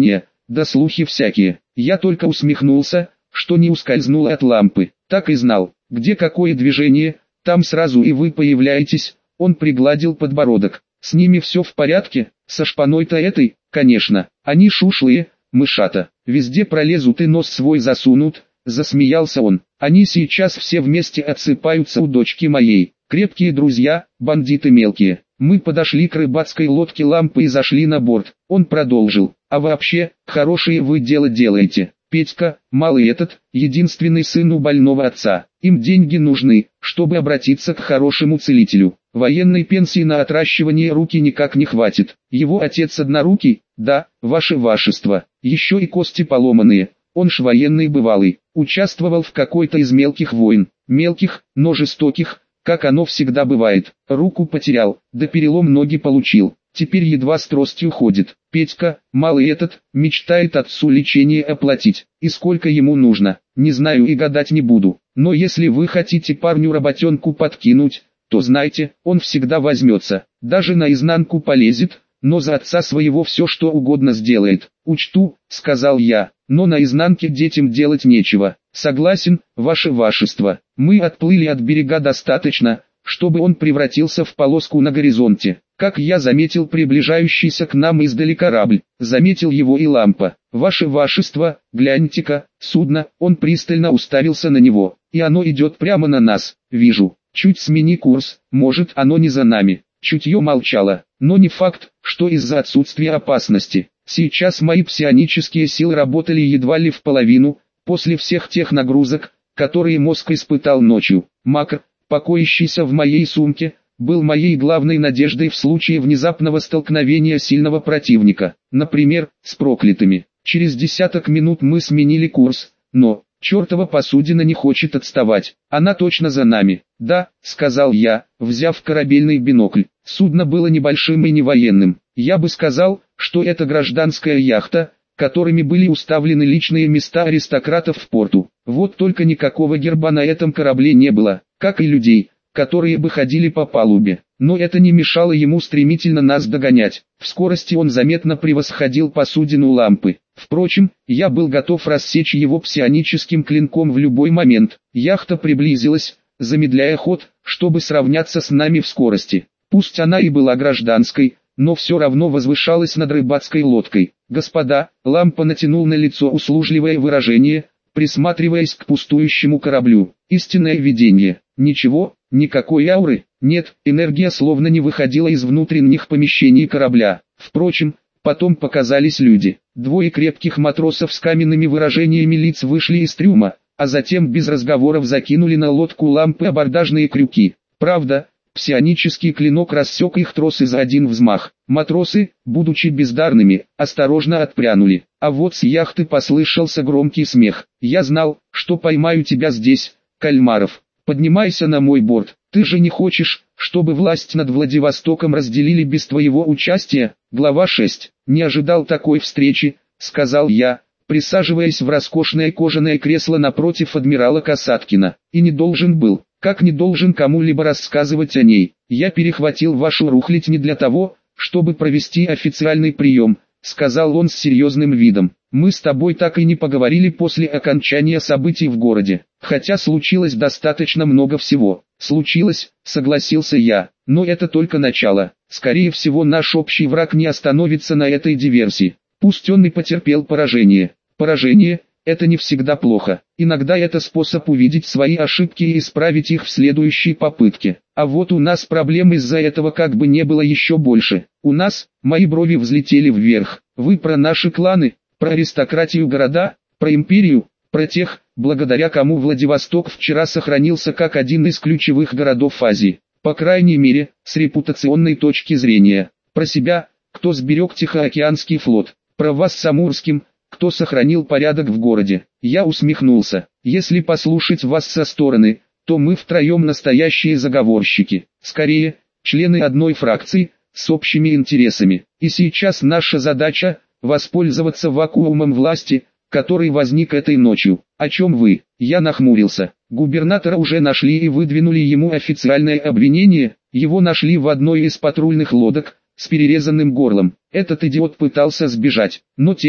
S1: да слухи всякие. Я только усмехнулся, что не ускользнул от лампы. Так и знал, где какое движение, там сразу и вы появляетесь. Он пригладил подбородок. С ними все в порядке, со шпаной-то этой, конечно. Они шушлые, мышата. Везде пролезут и нос свой засунут. Засмеялся он. Они сейчас все вместе отсыпаются у дочки моей. Крепкие друзья, бандиты мелкие. Мы подошли к рыбацкой лодке лампы и зашли на борт. Он продолжил. А вообще, хорошее вы дело делаете. Петька, малый этот, единственный сын у больного отца. Им деньги нужны, чтобы обратиться к хорошему целителю. Военной пенсии на отращивание руки никак не хватит. Его отец однорукий, да, ваше вашество. Еще и кости поломанные. Он ж военный бывалый. Участвовал в какой-то из мелких войн. Мелких, но жестоких, как оно всегда бывает. Руку потерял, да перелом ноги получил. Теперь едва с тростью ходит. Петька, малый этот, мечтает отцу лечение оплатить. И сколько ему нужно, не знаю и гадать не буду. Но если вы хотите парню работенку подкинуть, то знайте, он всегда возьмется. Даже наизнанку полезет, но за отца своего все что угодно сделает. Учту, сказал я, но на изнанке детям делать нечего. Согласен, ваше вашество. Мы отплыли от берега достаточно, чтобы он превратился в полоску на горизонте. Как я заметил приближающийся к нам издали корабль, заметил его и лампа. Ваше вашество, гляньте-ка, судно, он пристально уставился на него, и оно идет прямо на нас, вижу. Чуть смени курс, может оно не за нами. Чутье молчало, но не факт, что из-за отсутствия опасности. Сейчас мои псионические силы работали едва ли в половину, после всех тех нагрузок, которые мозг испытал ночью. Макр, покоящийся в моей сумке, был моей главной надеждой в случае внезапного столкновения сильного противника, например, с проклятыми. Через десяток минут мы сменили курс, но, чертова посудина не хочет отставать, она точно за нами. Да, сказал я, взяв корабельный бинокль. Судно было небольшим и не военным. Я бы сказал, что это гражданская яхта, которыми были уставлены личные места аристократов в порту. Вот только никакого герба на этом корабле не было, как и людей, которые бы ходили по палубе. Но это не мешало ему стремительно нас догонять. В скорости он заметно превосходил посудину лампы. Впрочем, я был готов рассечь его псионическим клинком в любой момент. Яхта приблизилась, замедляя ход, чтобы сравняться с нами в скорости. Пусть она и была гражданской, но все равно возвышалась над рыбацкой лодкой. «Господа», лампа натянул на лицо услужливое выражение, присматриваясь к пустующему кораблю. «Истинное видение. Ничего, никакой ауры, нет, энергия словно не выходила из внутренних помещений корабля. Впрочем, потом показались люди. Двое крепких матросов с каменными выражениями лиц вышли из трюма, а затем без разговоров закинули на лодку лампы абордажные крюки. Правда, псионический клинок рассек их тросы за один взмах. Матросы, будучи бездарными, осторожно отпрянули. А вот с яхты послышался громкий смех. «Я знал, что поймаю тебя здесь, Кальмаров. Поднимайся на мой борт. Ты же не хочешь, чтобы власть над Владивостоком разделили без твоего участия?» Глава шесть. «Не ожидал такой встречи», — сказал я, присаживаясь в роскошное кожаное кресло напротив адмирала Касаткина. «И не должен был, как не должен кому-либо рассказывать о ней. Я перехватил вашу рухлядь не для того, чтобы провести официальный прием», — сказал он с серьезным видом. «Мы с тобой так и не поговорили после окончания событий в городе, хотя случилось достаточно много всего». «Случилось», — согласился я, — «но это только начало. Скорее всего наш общий враг не остановится на этой диверсии. Пусть он и потерпел поражение. Поражение — это не всегда плохо. Иногда это способ увидеть свои ошибки и исправить их в следующей попытке. А вот у нас проблем из-за этого как бы не было еще больше. У нас, мои брови взлетели вверх. Вы про наши кланы, про аристократию города, про империю, про тех, благодаря кому Владивосток вчера сохранился как один из ключевых городов Азии. По крайней мере, с репутационной точки зрения. Про себя, кто сберег Тихоокеанский флот. Про вас с Амурским, кто сохранил порядок в городе». Я усмехнулся. «Если послушать вас со стороны, то мы втроем настоящие заговорщики. Скорее, члены одной фракции, с общими интересами. И сейчас наша задача – воспользоваться вакуумом власти, который возник этой ночью. О чем вы?» Я нахмурился. Губернатора уже нашли и выдвинули ему официальное обвинение. Его нашли в одной из патрульных лодок, с перерезанным горлом. Этот идиот пытался сбежать, но те,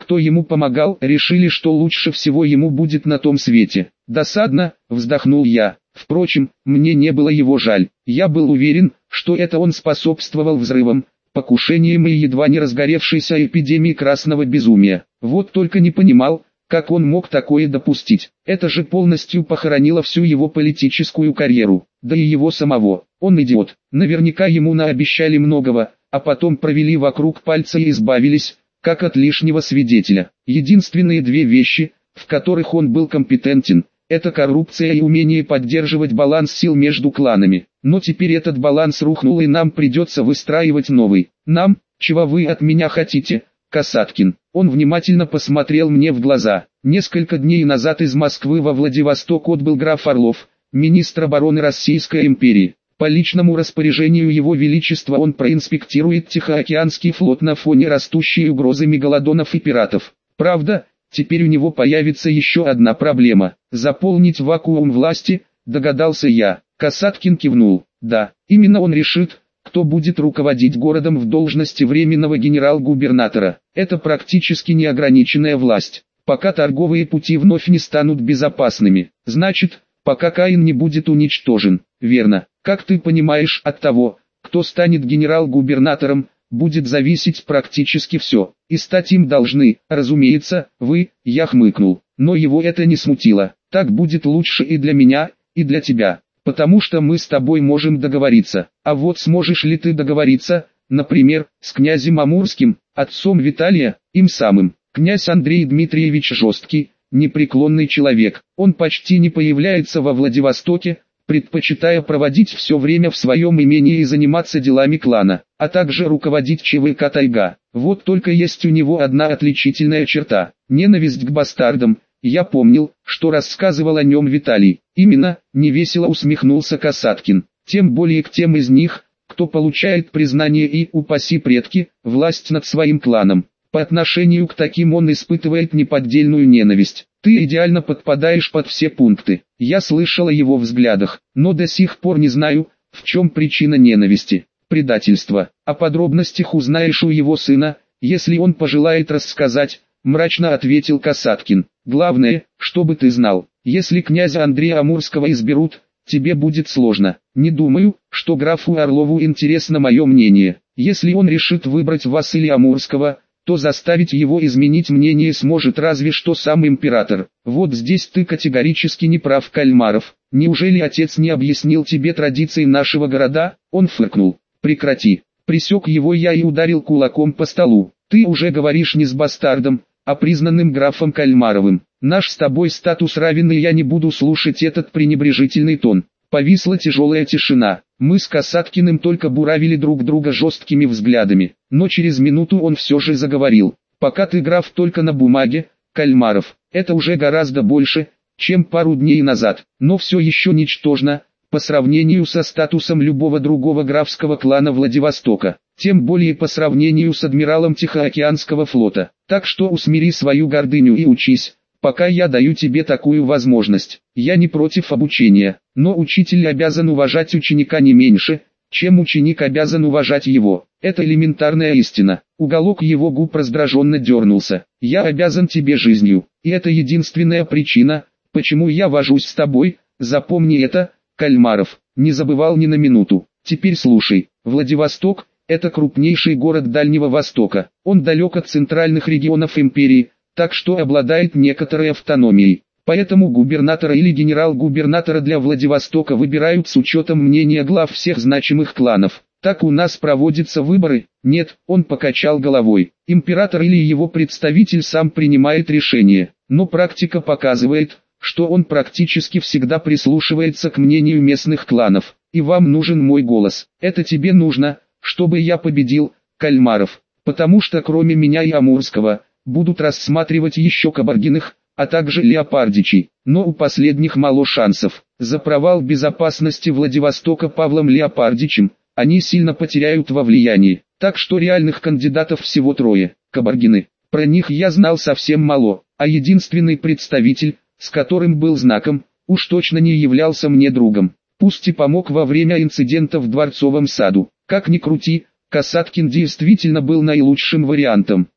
S1: кто ему помогал, решили, что лучше всего ему будет на том свете. Досадно, вздохнул я. Впрочем, мне не было его жаль. Я был уверен, что это он способствовал взрывам, покушениям и едва не разгоревшейся эпидемии красного безумия. Вот только не понимал, как он мог такое допустить. Это же полностью похоронило всю его политическую карьеру, да и его самого. Он идиот. Наверняка ему наобещали многого, а потом провели вокруг пальца и избавились, как от лишнего свидетеля. Единственные две вещи, в которых он был компетентен, это коррупция и умение поддерживать баланс сил между кланами. Но теперь этот баланс рухнул, и нам придется выстраивать новый. Нам? Чего вы от меня хотите, Касаткин? Он внимательно посмотрел мне в глаза. Несколько дней назад из Москвы во Владивосток отбыл граф Орлов, министр обороны Российской империи. По личному распоряжению Его Величества он проинспектирует Тихоокеанский флот на фоне растущей угрозы мегалодонов и пиратов. Правда, теперь у него появится еще одна проблема – заполнить вакуум власти, догадался я. Касаткин кивнул. Да, именно он решит, кто будет руководить городом в должности временного генерал-губернатора. Это практически неограниченная власть, пока торговые пути вновь не станут безопасными. Значит, пока Каин не будет уничтожен. Верно. Как ты понимаешь, от того, кто станет генерал-губернатором, будет зависеть практически все. И стать им должны, разумеется, вы, я хмыкнул. Но его это не смутило. Так будет лучше и для меня, и для тебя. Потому что мы с тобой можем договориться. А вот сможешь ли ты договориться, например, с князем Амурским, отцом Виталия, им самым? Князь Андрей Дмитриевич жесткий, непреклонный человек. Он почти не появляется во Владивостоке, предпочитая проводить все время в своем имении и заниматься делами клана, а также руководить ЧВК «Тайга». Вот только есть у него одна отличительная черта – ненависть к бастардам. Я помнил, что рассказывал о нем Виталий. Именно, невесело усмехнулся Касаткин. Тем более к тем из них, кто получает признание и, упаси предки, власть над своим кланом. По отношению к таким он испытывает неподдельную ненависть. Ты идеально подпадаешь под все пункты. Я слышал о его взглядах, но до сих пор не знаю, в чем причина ненависти. Предательство. О подробностях узнаешь у его сына, если он пожелает рассказать, мрачно ответил Касаткин. Главное, чтобы ты знал, если князя Андрея Амурского изберут, тебе будет сложно. Не думаю, что графу Орлову интересно мое мнение. Если он решит выбрать вас или Амурского, то заставить его изменить мнение сможет разве что сам император. Вот здесь ты категорически не прав, Кальмаров. Неужели отец не объяснил тебе традиции нашего города? Он фыркнул. Прекрати. Пресек его я и ударил кулаком по столу. Ты уже говоришь не с бастардом, а признанным графом Кальмаровым. Наш с тобой статус равен, и я не буду слушать этот пренебрежительный тон. Повисла тяжелая тишина. Мы с Касаткиным только буравили друг друга жесткими взглядами, но через минуту он все же заговорил. Пока ты граф только на бумаге, Кальмаров, это уже гораздо больше, чем пару дней назад, но все еще ничтожно, по сравнению со статусом любого другого графского клана Владивостока, тем более по сравнению с адмиралом Тихоокеанского флота. Так что усмири свою гордыню и учись. Пока я даю тебе такую возможность, я не против обучения, но учитель обязан уважать ученика не меньше, чем ученик обязан уважать его. Это элементарная истина. Уголок его губ раздраженно дернулся. Я обязан тебе жизнью, и это единственная причина, почему я вожусь с тобой. Запомни это, Кальмаров, не забывал ни на минуту. Теперь слушай, Владивосток – это крупнейший город Дальнего Востока. Он далек от центральных регионов империи, так что обладает некоторой автономией. Поэтому губернатора или генерал-губернатора для Владивостока выбирают с учетом мнения глав всех значимых кланов. Так у нас проводятся выборы? Нет, он покачал головой. Император или его представитель сам принимает решение. Но практика показывает, что он практически всегда прислушивается к мнению местных кланов. И вам нужен мой голос. Это тебе нужно, чтобы я победил, Кальмаров. Потому что кроме меня и Амурского, будут рассматривать еще Кабаргиных, а также Леопардичей, но у последних мало шансов. За провал безопасности Владивостока Павлом Леопардичем, они сильно потеряют во влиянии, так что реальных кандидатов всего трое. Кабаргины, про них я знал совсем мало, а единственный представитель, с которым был знаком, уж точно не являлся мне другом. Пусть и помог во время инцидента в Дворцовом саду. Как ни крути, Касаткин действительно был наилучшим вариантом.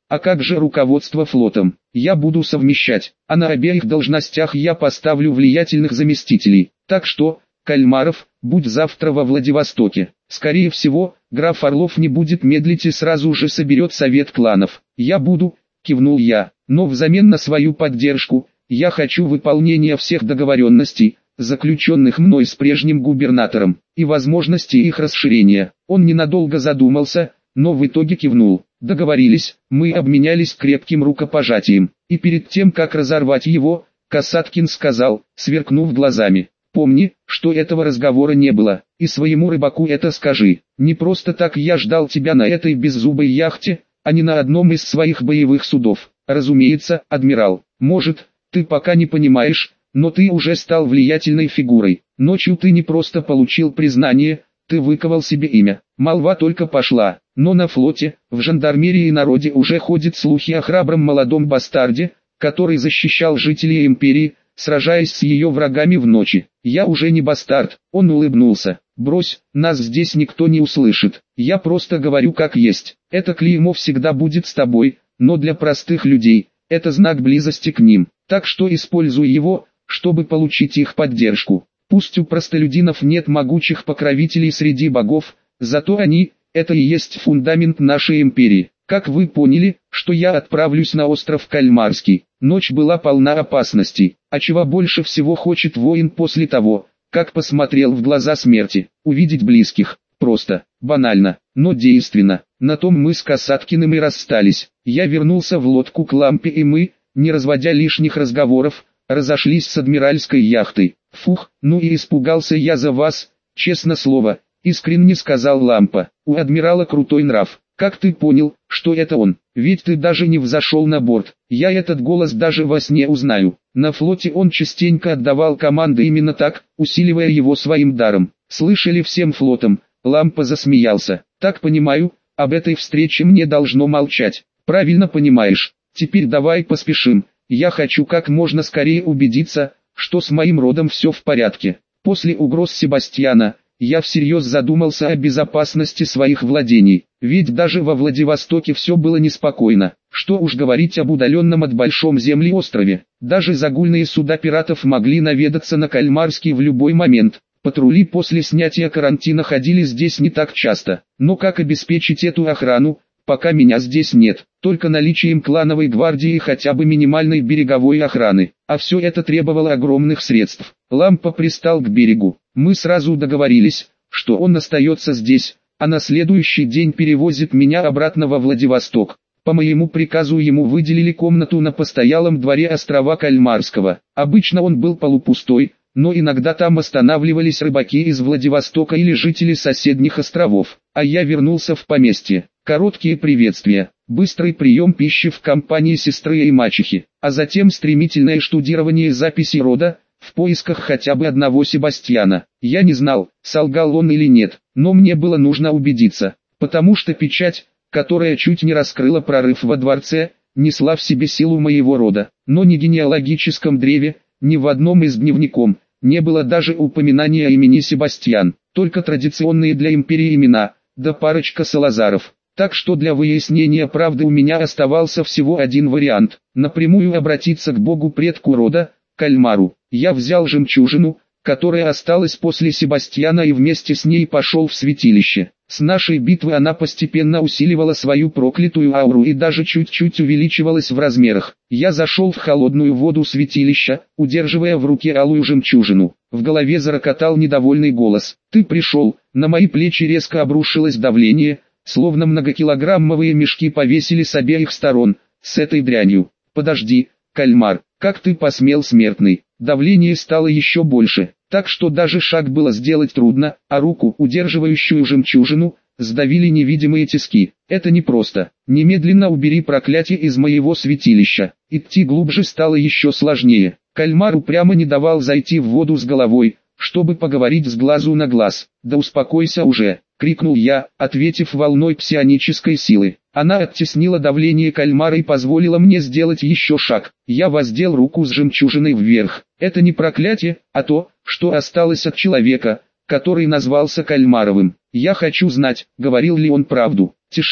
S1: А как же руководство флотом? Я буду совмещать, а на обеих должностях я поставлю влиятельных заместителей. Так что, Кальмаров, будь завтра во Владивостоке. Скорее всего, граф Орлов не будет медлить и сразу же соберет совет кланов. Я буду, кивнул я, но взамен на свою поддержку, я хочу выполнения всех договоренностей, заключенных мной с прежним губернатором, и возможности их расширения. Он ненадолго задумался, но в итоге кивнул. Договорились, мы обменялись крепким рукопожатием, и перед тем как разорвать его, Касаткин сказал, сверкнув глазами: «Помни, что этого разговора не было, и своему рыбаку это скажи. Не просто так я ждал тебя на этой беззубой яхте, а не на одном из своих боевых судов. Разумеется, адмирал, может, ты пока не понимаешь, но ты уже стал влиятельной фигурой. Ночью ты не просто получил признание, ты выковал себе имя. Молва только пошла, но на флоте, в жандармерии и народе уже ходят слухи о храбром молодом бастарде, который защищал жителей империи, сражаясь с ее врагами в ночи. Я уже не бастард». Он улыбнулся. «Брось, нас здесь никто не услышит. Я просто говорю как есть. Это клеймо всегда будет с тобой, но для простых людей, это знак близости к ним. Так что используй его, чтобы получить их поддержку. Пусть у простолюдинов нет могучих покровителей среди богов, зато они, это и есть фундамент нашей империи. Как вы поняли, что я отправлюсь на остров Кальмарский. Ночь была полна опасностей, а чего больше всего хочет воин после того, как посмотрел в глаза смерти? Увидеть близких. Просто, банально, но действенно. На том мы с Касаткиным и расстались. Я вернулся в лодку к лампе, и мы, не разводя лишних разговоров, разошлись с адмиральской яхтой. «Фух, ну и испугался я за вас, честно слово», — искренне сказал Лампа. «У адмирала крутой нрав. Как ты понял, что это он? Ведь ты даже не взошел на борт. Я этот голос даже во сне узнаю». На флоте он частенько отдавал команды именно так, усиливая его своим даром. «Слышали всем флотом», — Лампа засмеялся. «Так понимаю, об этой встрече мне должно молчать». «Правильно понимаешь. Теперь давай поспешим. Я хочу как можно скорее убедиться, что с моим родом все в порядке». После угроз Себастьяна, я всерьез задумался о безопасности своих владений, ведь даже во Владивостоке все было неспокойно. Что уж говорить об удаленном от большом земли острове. Даже загульные суда пиратов могли наведаться на Кальмарский в любой момент. Патрули после снятия карантина ходили здесь не так часто. Но как обеспечить эту охрану, пока меня здесь нет? Только наличием клановой гвардии и хотя бы минимальной береговой охраны. А все это требовало огромных средств. Лампа пристал к берегу. Мы сразу договорились, что он остается здесь, а на следующий день перевозит меня обратно во Владивосток. По моему приказу ему выделили комнату на постоялом дворе острова Кальмарского. Обычно он был полупустой, но иногда там останавливались рыбаки из Владивостока или жители соседних островов. А я вернулся в поместье. Короткие приветствия, быстрый прием пищи в компании сестры и мачехи, а затем стремительное штудирование записей рода, в поисках хотя бы одного Себастьяна. Я не знал, солгал он или нет, но мне было нужно убедиться, потому что печать, которая чуть не раскрыла прорыв во дворце, несла в себе силу моего рода. Но ни в генеалогическом древе, ни в одном из дневников не было даже упоминания имени Себастьян, только традиционные для империи имена, да парочка Салазаров. Так что для выяснения правды у меня оставался всего один вариант – напрямую обратиться к богу-предку рода, Кальмару. Я взял жемчужину, которая осталась после Себастьяна, и вместе с ней пошел в святилище. С нашей битвы она постепенно усиливала свою проклятую ауру и даже чуть-чуть увеличивалась в размерах. Я зашел в холодную воду святилища, удерживая в руке алую жемчужину. В голове зарокотал недовольный голос. «Ты пришел». На мои плечи резко обрушилось давление, словно многокилограммовые мешки повесили с обеих сторон. «С этой дрянью. Подожди, Кальмар, как ты посмел, смертный?» Давление стало еще больше, так что даже шаг было сделать трудно, а руку, удерживающую жемчужину, сдавили невидимые тиски. «Это непросто. Немедленно убери проклятие из моего святилища». Идти глубже стало еще сложнее. Кальмар упрямо не давал зайти в воду с головой, чтобы поговорить с глазу на глаз. «Да успокойся уже!» — крикнул я, ответив волной псионической силы. Она оттеснила давление Кальмара и позволила мне сделать еще шаг. Я воздел руку с жемчужиной вверх. Это не проклятие, а то, что осталось от человека, который назвался Кальмаровым. «Я хочу знать, говорил ли он правду». Тишина.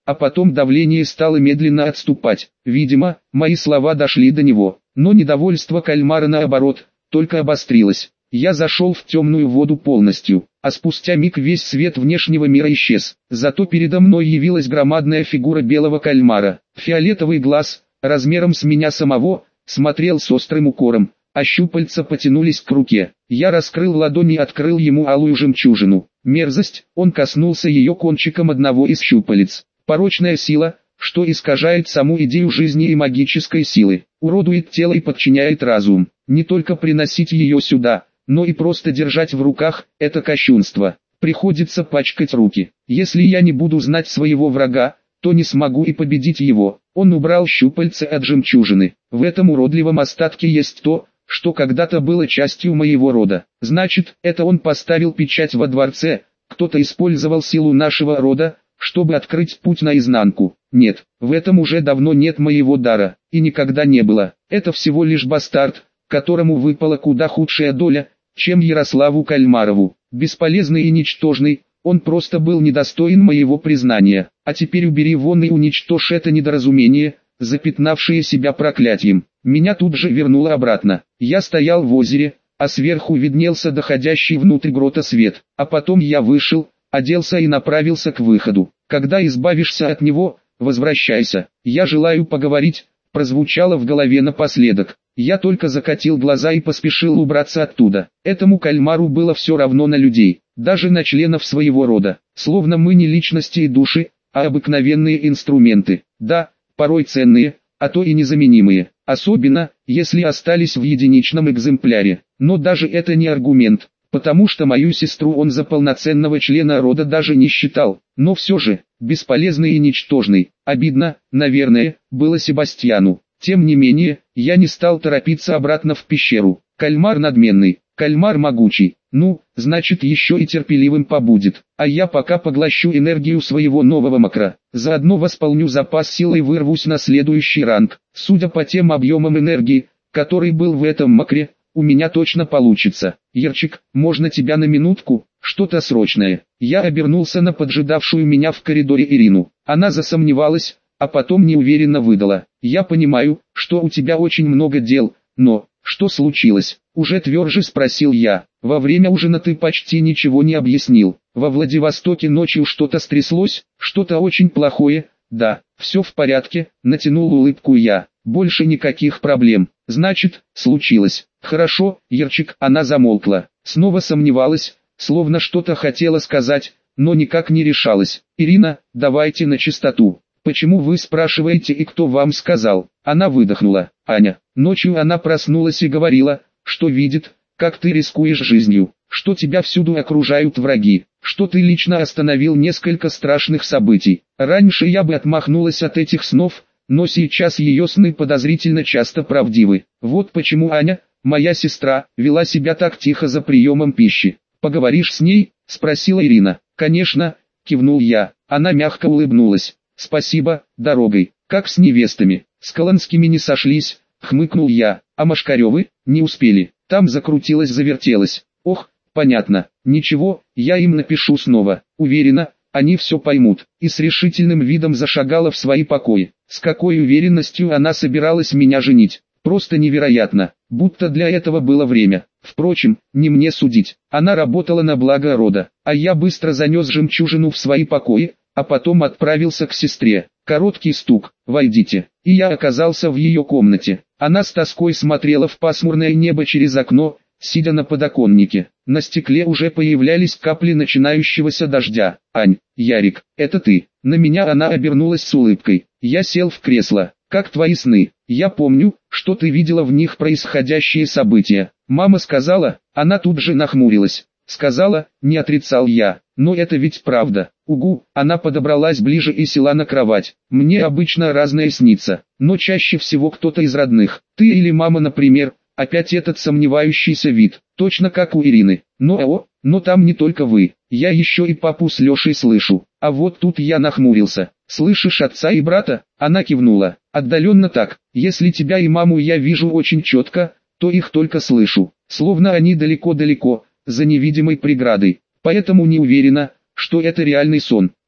S1: а потом давление стало медленно отступать. Видимо, мои слова дошли до него, но недовольство кальмара наоборот, только обострилось. Я зашел в темную воду полностью, а спустя миг весь свет внешнего мира исчез. Зато передо мной явилась громадная фигура белого кальмара. Фиолетовый глаз, размером с меня самого, смотрел с острым укором, а щупальца потянулись к руке. Я раскрыл ладонь и открыл ему алую жемчужину. Мерзость, он коснулся ее кончиком одного из щупалец. Порочная сила, что искажает саму идею жизни и магической силы, уродует тело и подчиняет разум. Не только приносить ее сюда, но и просто держать в руках – это кощунство. Приходится пачкать руки. Если я не буду знать своего врага, то не смогу и победить его. Он убрал щупальца от жемчужины. В этом уродливом остатке есть то, что когда-то было частью моего рода. Значит, это он поставил печать во дворце, кто-то использовал силу нашего рода, чтобы открыть путь наизнанку. Нет, в этом уже давно нет моего дара, и никогда не было. Это всего лишь бастард, которому выпала куда худшая доля, чем Ярославу Кальмарову. Бесполезный и ничтожный, он просто был недостоин моего признания. А теперь убери вон и уничтожь это недоразумение, запятнавшее себя проклятием. Меня тут же вернуло обратно. Я стоял в озере, а сверху виднелся доходящий внутрь грота свет. А потом я вышел, оделся и направился к выходу. Когда избавишься от него, возвращайся. Я желаю поговорить, прозвучало в голове напоследок. Я только закатил глаза и поспешил убраться оттуда. Этому кальмару было все равно на людей, даже на членов своего рода. Словно мы не личности и души, а обыкновенные инструменты. Да, порой ценные, а то и незаменимые. Особенно, если остались в единичном экземпляре. Но даже это не аргумент, потому что мою сестру он за полноценного члена рода даже не считал. Но все же, бесполезный и ничтожный. Обидно, наверное, было Себастьяну. Тем не менее, я не стал торопиться обратно в пещеру. Кальмар надменный, кальмар могучий, ну, значит еще и терпеливым побудет. А я пока поглощу энергию своего нового макра. Заодно восполню запас силы и вырвусь на следующий ранг. Судя по тем объемам энергии, который был в этом макре, у меня точно получится. Ерчик, можно тебя на минутку? Что-то срочное. Я обернулся на поджидавшую меня в коридоре Ирину. Она засомневалась, а потом неуверенно выдала: «Я понимаю, что у тебя очень много дел, но, что случилось?» Уже тверже спросил я. «Во время ужина ты почти ничего не объяснил. Во Владивостоке ночью что-то стряслось, что-то очень плохое?» «Да, все в порядке», натянул улыбку я. «Больше никаких проблем». «Значит, случилось». «Хорошо, Ерчик». Она замолкла, снова сомневалась, словно что-то хотела сказать, но никак не решалась. «Ирина, давайте на чистоту. Почему вы спрашиваете и кто вам сказал?» Она выдохнула. «Аня». Ночью она проснулась и говорила, что видит, как ты рискуешь жизнью, что тебя всюду окружают враги, что ты лично остановил несколько страшных событий. Раньше я бы отмахнулась от этих снов, но сейчас ее сны подозрительно часто правдивы. Вот почему Аня, моя сестра, вела себя так тихо за приемом пищи. «Поговоришь с ней?» – спросила Ирина. «Конечно», – кивнул я. Она мягко улыбнулась. «Спасибо, дорогой. Как с невестами?» «С Колонскими не сошлись», — хмыкнул я. «А Машкаревы?» «Не успели. Там закрутилось-завертелось». «Ох, понятно. Ничего, я им напишу снова. Уверена, они все поймут». И с решительным видом зашагала в свои покои. С какой уверенностью она собиралась меня женить? Просто невероятно. Будто для этого было время. Впрочем, не мне судить. Она работала на благо рода. А я быстро занес жемчужину в свои покои, а потом отправился к сестре. Короткий стук: «Войдите». И я оказался в ее комнате. Она с тоской смотрела в пасмурное небо через окно, сидя на подоконнике. На стекле уже появлялись капли начинающегося дождя. «Ань, Ярик, это ты?» На меня она обернулась с улыбкой. Я сел в кресло. «Как твои сны? Я помню, что ты видела в них происходящие события. Мама сказала». Она тут же нахмурилась. «Сказала», не отрицал я. «Но это ведь правда». «Угу». Она подобралась ближе и села на кровать. «Мне обычно разное снится, но чаще всего кто-то из родных. Ты или мама, например». Опять этот сомневающийся вид, точно как у Ирины. Но о, но там не только вы. Я еще и папу с Лешей слышу. А вот тут я нахмурился. «Слышишь отца и брата?» Она кивнула. «Отдаленно так. Если тебя и маму я вижу очень четко, то их только слышу. Словно они далеко-далеко, за невидимой преградой. Поэтому не уверена, что это реальный сон.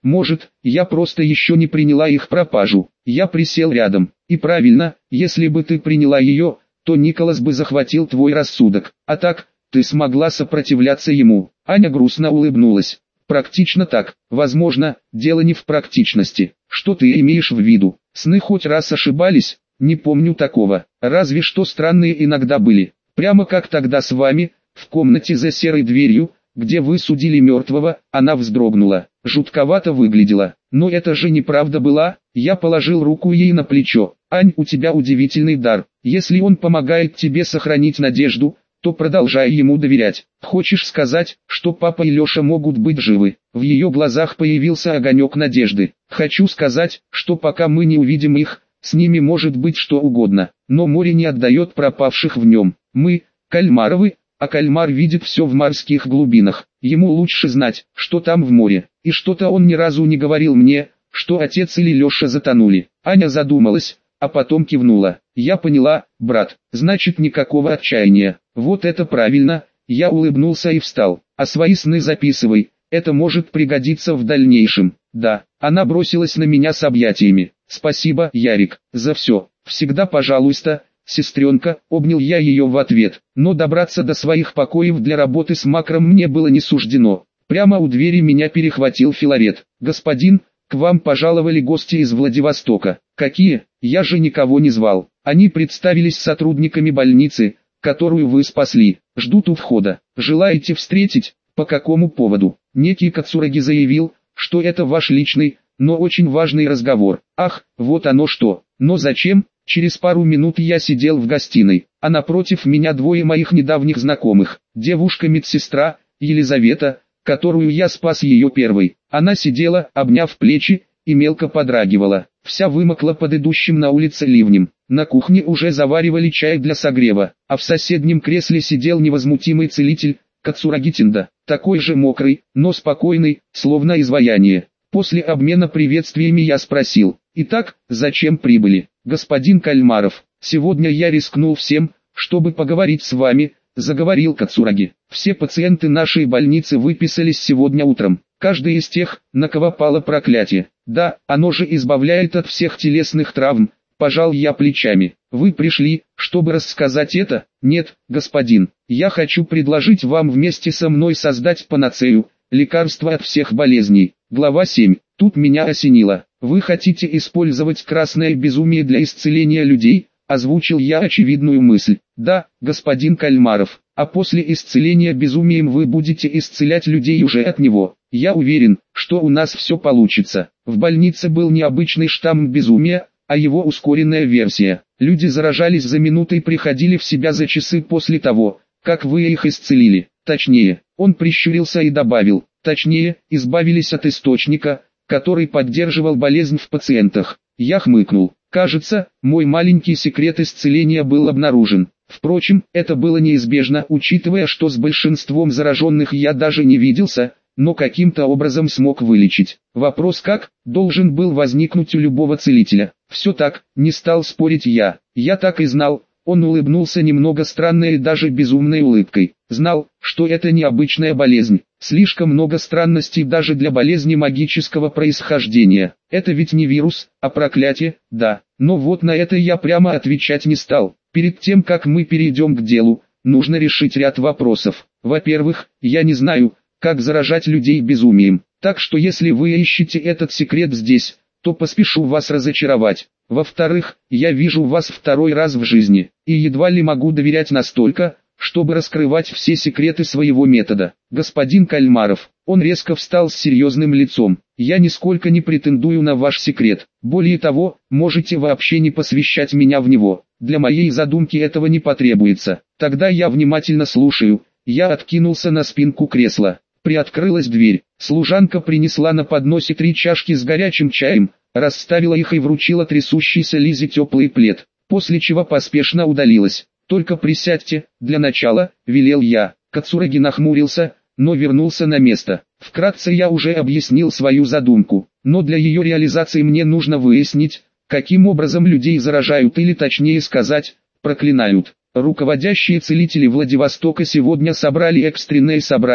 S1: Может, я просто еще не приняла их пропажу. Я присел рядом. И правильно, если бы ты приняла ее, то Николас бы захватил твой рассудок. А так, ты смогла сопротивляться ему. Аня грустно улыбнулась. Практично так. Возможно, дело не в практичности. Что ты имеешь в виду? Сны хоть раз ошибались? Не помню такого. Разве что странные иногда были. Прямо как тогда с вами, в комнате за серой дверью, где вы судили мертвого. Она вздрогнула. Жутковато выглядела. Но это же неправда была. Я положил руку ей на плечо. Ань, у тебя удивительный дар. Если он помогает тебе сохранить надежду, то продолжай ему доверять. Хочешь сказать, что папа и Леша могут быть живы? В ее глазах появился огонек надежды. Хочу сказать, что пока мы не увидим их, с ними может быть что угодно, но море не отдает пропавших в нем. Мы, кальмаровы, а кальмар видит все в морских глубинах. Ему лучше знать, что там в море. И что-то он ни разу не говорил мне, что отец или Леша затонули. Аня задумалась, а потом кивнула. Я поняла, брат, значит никакого отчаяния. Вот это правильно. Я улыбнулся и встал. А свои сны записывай, это может пригодиться в дальнейшем. Да, она бросилась на меня с объятиями. Спасибо, Ярик, за все. Всегда пожалуйста, сестренка, обнял я ее в ответ. Но добраться до своих покоев для работы с макром мне было не суждено. Прямо у двери меня перехватил Филарет. Господин, к вам пожаловали гости из Владивостока. Какие? Я же никого не звал. Они представились сотрудниками больницы, которую вы спасли. Ждут у входа. Желаете встретить? По какому поводу? Некий Кацураги заявил, что это ваш личный, но очень важный разговор. Ах, вот оно что. Но зачем? Через пару минут я сидел в гостиной, а напротив меня двое моих недавних знакомых. Девушка-медсестра, Елизавета, которую я спас ее первой. Она сидела, обняв плечи, и мелко подрагивала. Вся вымокла под идущим на улице ливнем. На кухне уже заваривали чай для согрева, а в соседнем кресле сидел невозмутимый целитель, Кацураги Тинда, такой же мокрый, но спокойный, словно изваяние. После обмена приветствиями я спросил: «Итак, зачем прибыли, господин Кальмаров?» «Сегодня я рискнул всем, чтобы поговорить с вами», — заговорил Кацураги. «Все пациенты нашей больницы выписались сегодня утром. Каждый из тех, на кого пало проклятие. Да, оно же избавляет от всех телесных травм». Пожал я плечами. «Вы пришли, чтобы рассказать это?» «Нет, господин, я хочу предложить вам вместе со мной создать панацею, лекарство от всех болезней». Глава семь. Тут меня осенило. «Вы хотите использовать красное безумие для исцеления людей?» Озвучил я очевидную мысль. «Да, господин Кальмаров, а после исцеления безумием вы будете исцелять людей уже от него. Я уверен, что у нас все получится». В больнице был необычный штамм безумия, а его ускоренная версия. Люди заражались за минуты и приходили в себя за часы после того, как вы их исцелили. Точнее, он прищурился и добавил, точнее, избавились от источника, который поддерживал болезнь в пациентах. Я хмыкнул. Кажется, мой маленький секрет исцеления был обнаружен. Впрочем, это было неизбежно, учитывая, что с большинством зараженных я даже не виделся, но каким-то образом смог вылечить. Вопрос как, должен был возникнуть у любого целителя. Все так, не стал спорить я. Я так и знал. Он улыбнулся немного странной и даже безумной улыбкой. Знал, что это необычная болезнь. Слишком много странностей даже для болезни магического происхождения. Это ведь не вирус, а проклятие, да. Но вот на это я прямо отвечать не стал. Перед тем как мы перейдем к делу, нужно решить ряд вопросов. Во-первых, я не знаю, как заражать людей безумием. Так что если вы ищете этот секрет здесь, то поспешу вас разочаровать. Во-вторых, я вижу вас второй раз в жизни, и едва ли могу доверять настолько, чтобы раскрывать все секреты своего метода. Господин Кальмаров, он резко встал с серьезным лицом. Я нисколько не претендую на ваш секрет. Более того, можете вообще не посвящать меня в него. Для моей задумки этого не потребуется. Тогда я внимательно слушаю. Я откинулся на спинку кресла. Приоткрылась дверь. Служанка принесла на подносе три чашки с горячим чаем, расставила их и вручила трясущейся Лизе теплый плед, после чего поспешно удалилась. «Только присядьте, для начала», — велел я. Кацураги нахмурился, но вернулся на место. Вкратце я уже объяснил свою задумку, но для ее реализации мне нужно выяснить, каким образом людей заражают или точнее сказать, проклинают. Руководящие целители Владивостока сегодня собрали экстренное собрание,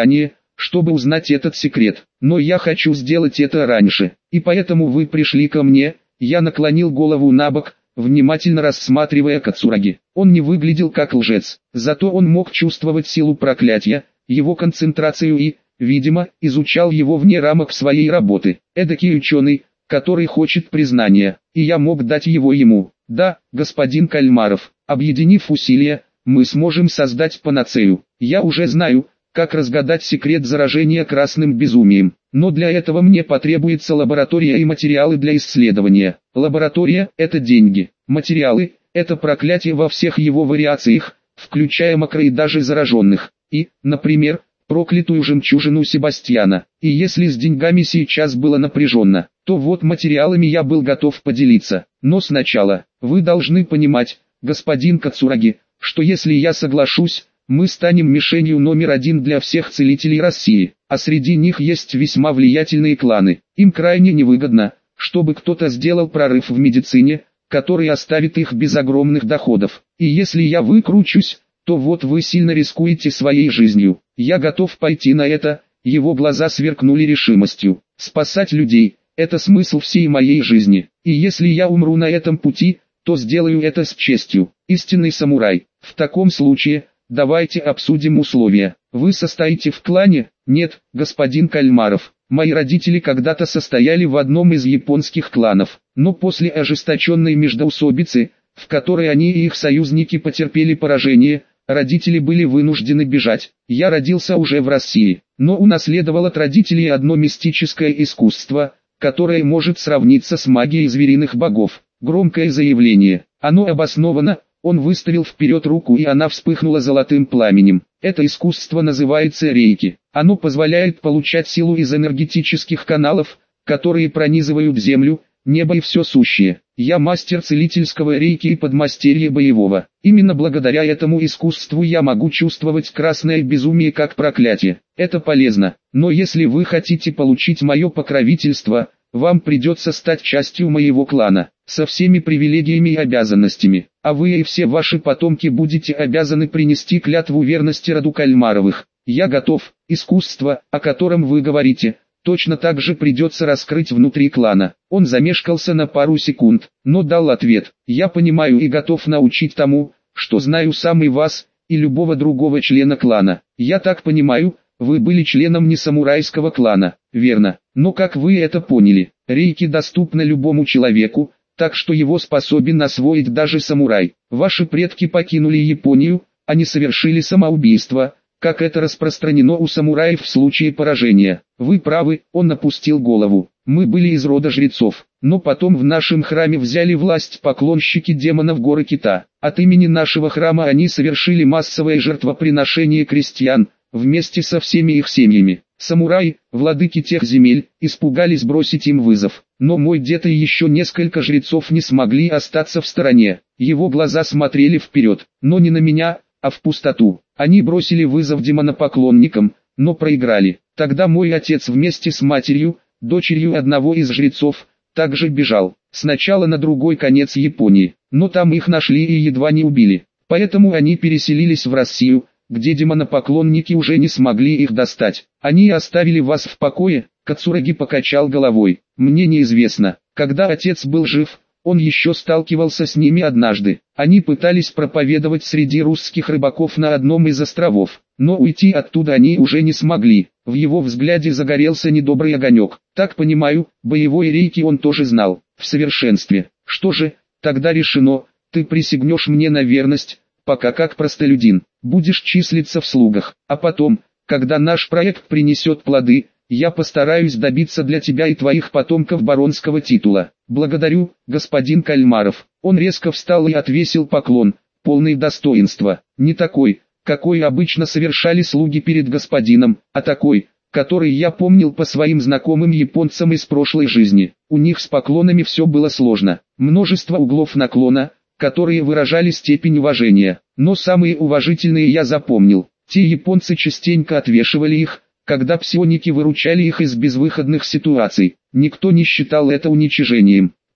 S1: чтобы узнать этот секрет. Но я хочу сделать это раньше, и поэтому вы пришли ко мне. Я наклонил голову набок, внимательно рассматривая Кацураги. Он не выглядел как лжец, зато он мог чувствовать силу проклятия, его концентрацию и, видимо, изучал его вне рамок своей работы. Эдакий ученый, который хочет признания, и я мог дать его ему. Да, господин Кальмаров, объединив усилия, мы сможем создать панацею. Я уже знаю, как разгадать секрет заражения красным безумием. Но для этого мне потребуется лаборатория и материалы для исследования. Лаборатория – это деньги. Материалы – это проклятие во всех его вариациях, включая макро и даже зараженных. И, например, проклятую жемчужину Себастьяна. И если с деньгами сейчас было напряженно, то вот материалами я был готов поделиться. Но сначала, вы должны понимать, господин Кацураги, что если я соглашусь, мы станем мишенью номер один для всех целителей России, а среди них есть весьма влиятельные кланы. Им крайне невыгодно, чтобы кто-то сделал прорыв в медицине, который оставит их без огромных доходов. И если я выкручусь, то вот вы сильно рискуете своей жизнью. Я готов пойти на это. Его глаза сверкнули решимостью. Спасать людей – это смысл всей моей жизни. И если я умру на этом пути, то сделаю это с честью. Истинный самурай. В таком случае, давайте обсудим условия. Вы состоите в клане? Нет, господин Кальмаров. Мои родители когда-то состояли в одном из японских кланов. Но после ожесточенной междоусобицы, в которой они и их союзники потерпели поражение, родители были вынуждены бежать. Я родился уже в России, но унаследовал от родителей одно мистическое искусство, которое может сравниться с магией звериных богов. Громкое заявление. Оно обосновано. Он выставил вперед руку, и она вспыхнула золотым пламенем. Это искусство называется рейки. Оно позволяет получать силу из энергетических каналов, которые пронизывают землю, небо и все сущее. Я мастер целительского рейки и подмастерье боевого. Именно благодаря этому искусству я могу чувствовать красное безумие как проклятие. Это полезно. Но если вы хотите получить мое покровительство, вам придется стать частью моего клана, со всеми привилегиями и обязанностями. А вы и все ваши потомки будете обязаны принести клятву верности роду Кальмаровых. Я готов. Искусство, о котором вы говорите, точно так же придется раскрыть внутри клана. Он замешкался на пару секунд, но дал ответ. Я понимаю и готов научить тому, что знаю сам и вас, и любого другого члена клана. Я так понимаю, вы были членом несамурайского клана, верно? Но как вы это поняли? Рейки доступны любому человеку, так что его способен освоить даже самурай. Ваши предки покинули Японию, они совершили самоубийство, как это распространено у самураев в случае поражения. Вы правы, он опустил голову. Мы были из рода жрецов, но потом в нашем храме взяли власть поклонщики демонов горы Кита. От имени нашего храма они совершили массовое жертвоприношение крестьян, вместе со всеми их семьями. Самураи, владыки тех земель, испугались бросить им вызов. Но мой дед и еще несколько жрецов не смогли остаться в стороне. Его глаза смотрели вперед, но не на меня, а в пустоту. Они бросили вызов демонопоклонникам, но проиграли. Тогда мой отец вместе с матерью, дочерью одного из жрецов, также бежал. Сначала на другой конец Японии, но там их нашли и едва не убили. Поэтому они переселились в Россию, где демонопоклонники уже не смогли их достать. Они оставили вас в покое. Кацураги покачал головой. Мне неизвестно, когда отец был жив, он еще сталкивался с ними однажды. Они пытались проповедовать среди русских рыбаков на одном из островов, но уйти оттуда они уже не смогли. В его взгляде загорелся недобрый огонек. Так понимаю, боевой рейки он тоже знал, в совершенстве. Что же, тогда решено, ты присягнешь мне на верность, пока как простолюдин, будешь числиться в слугах, а потом, когда наш проект принесет плоды, я постараюсь добиться для тебя и твоих потомков баронского титула. Благодарю, господин Кальмаров. Он резко встал и отвесил поклон, полный достоинства, не такой, какой обычно совершали слуги перед господином, а такой, который я помнил по своим знакомым японцам из прошлой жизни. У них с поклонами все было сложно, множество углов наклона, которые выражали степень уважения, но самые уважительные я запомнил. Те японцы частенько отвешивали их, когда псионики выручали их из безвыходных ситуаций. Никто не считал это уничижением.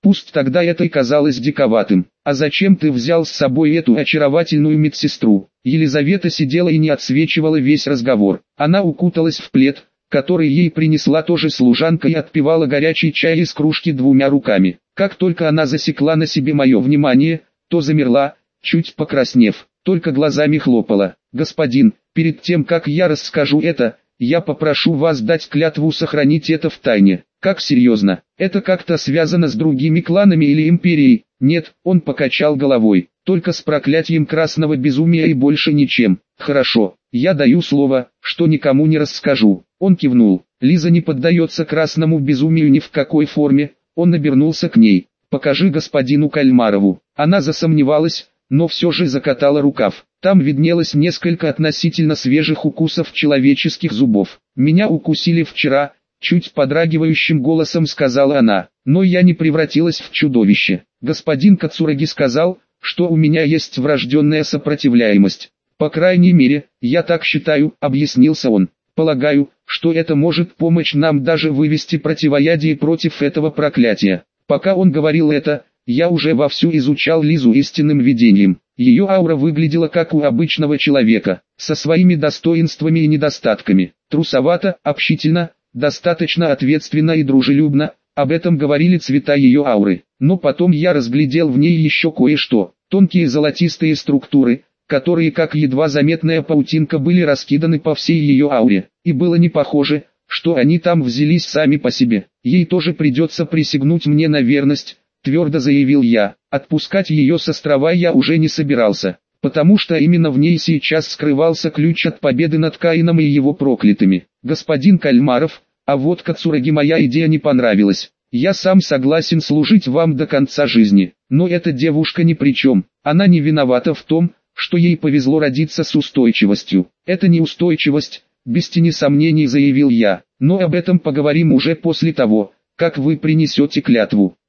S1: Пусть тогда это и казалось диковатым. А зачем ты взял с собой эту очаровательную медсестру? Елизавета сидела и не отсвечивала весь разговор. Она укуталась в плед, который ей принесла тоже служанка, и отпивала горячий чай из кружки двумя руками. Как только она засекла на себе мое внимание, то замерла, чуть покраснев, только глазами хлопала. «Господин, перед тем как я расскажу это, я попрошу вас дать клятву сохранить это в тайне». «Как серьезно? Это как-то связано с другими кланами или империей?» «Нет», он покачал головой, «только с проклятием красного безумия и больше ничем». «Хорошо, я даю слово, что никому не расскажу». Он кивнул. Лиза не поддается красному безумию ни в какой форме. Он обернулся к ней. «Покажи господину Кальмарову». Она засомневалась, но все же закатала рукав. Там виднелось несколько относительно свежих укусов человеческих зубов. «Меня укусили вчера», чуть подрагивающим голосом сказала она, «но я не превратилась в чудовище. Господин Кацураги сказал, что у меня есть врожденная сопротивляемость. По крайней мере, я так считаю», объяснился он. «Полагаю, что это может помочь нам даже вывести противоядие против этого проклятия». Пока он говорил это, я уже вовсю изучал Лизу истинным видением. Ее аура выглядела как у обычного человека, со своими достоинствами и недостатками. Трусовато, общительно, достаточно ответственно и дружелюбно, об этом говорили цвета ее ауры. Но потом я разглядел в ней еще кое-что. Тонкие золотистые структуры, которые как едва заметная паутинка были раскиданы по всей ее ауре. И было не похоже, что они там взялись сами по себе. Ей тоже придется присягнуть мне на верность, твердо заявил я. Отпускать ее с острова я уже не собирался, потому что именно в ней сейчас скрывался ключ от победы над Каином и его проклятыми. Господин Кальмаров, а вот Кацураги моя идея не понравилась. Я сам согласен служить вам до конца жизни, но эта девушка ни при чем. Она не виновата в том, что ей повезло родиться с устойчивостью. Это не устойчивость, без тени сомнений заявил я, но об этом поговорим уже после того, как вы принесете клятву.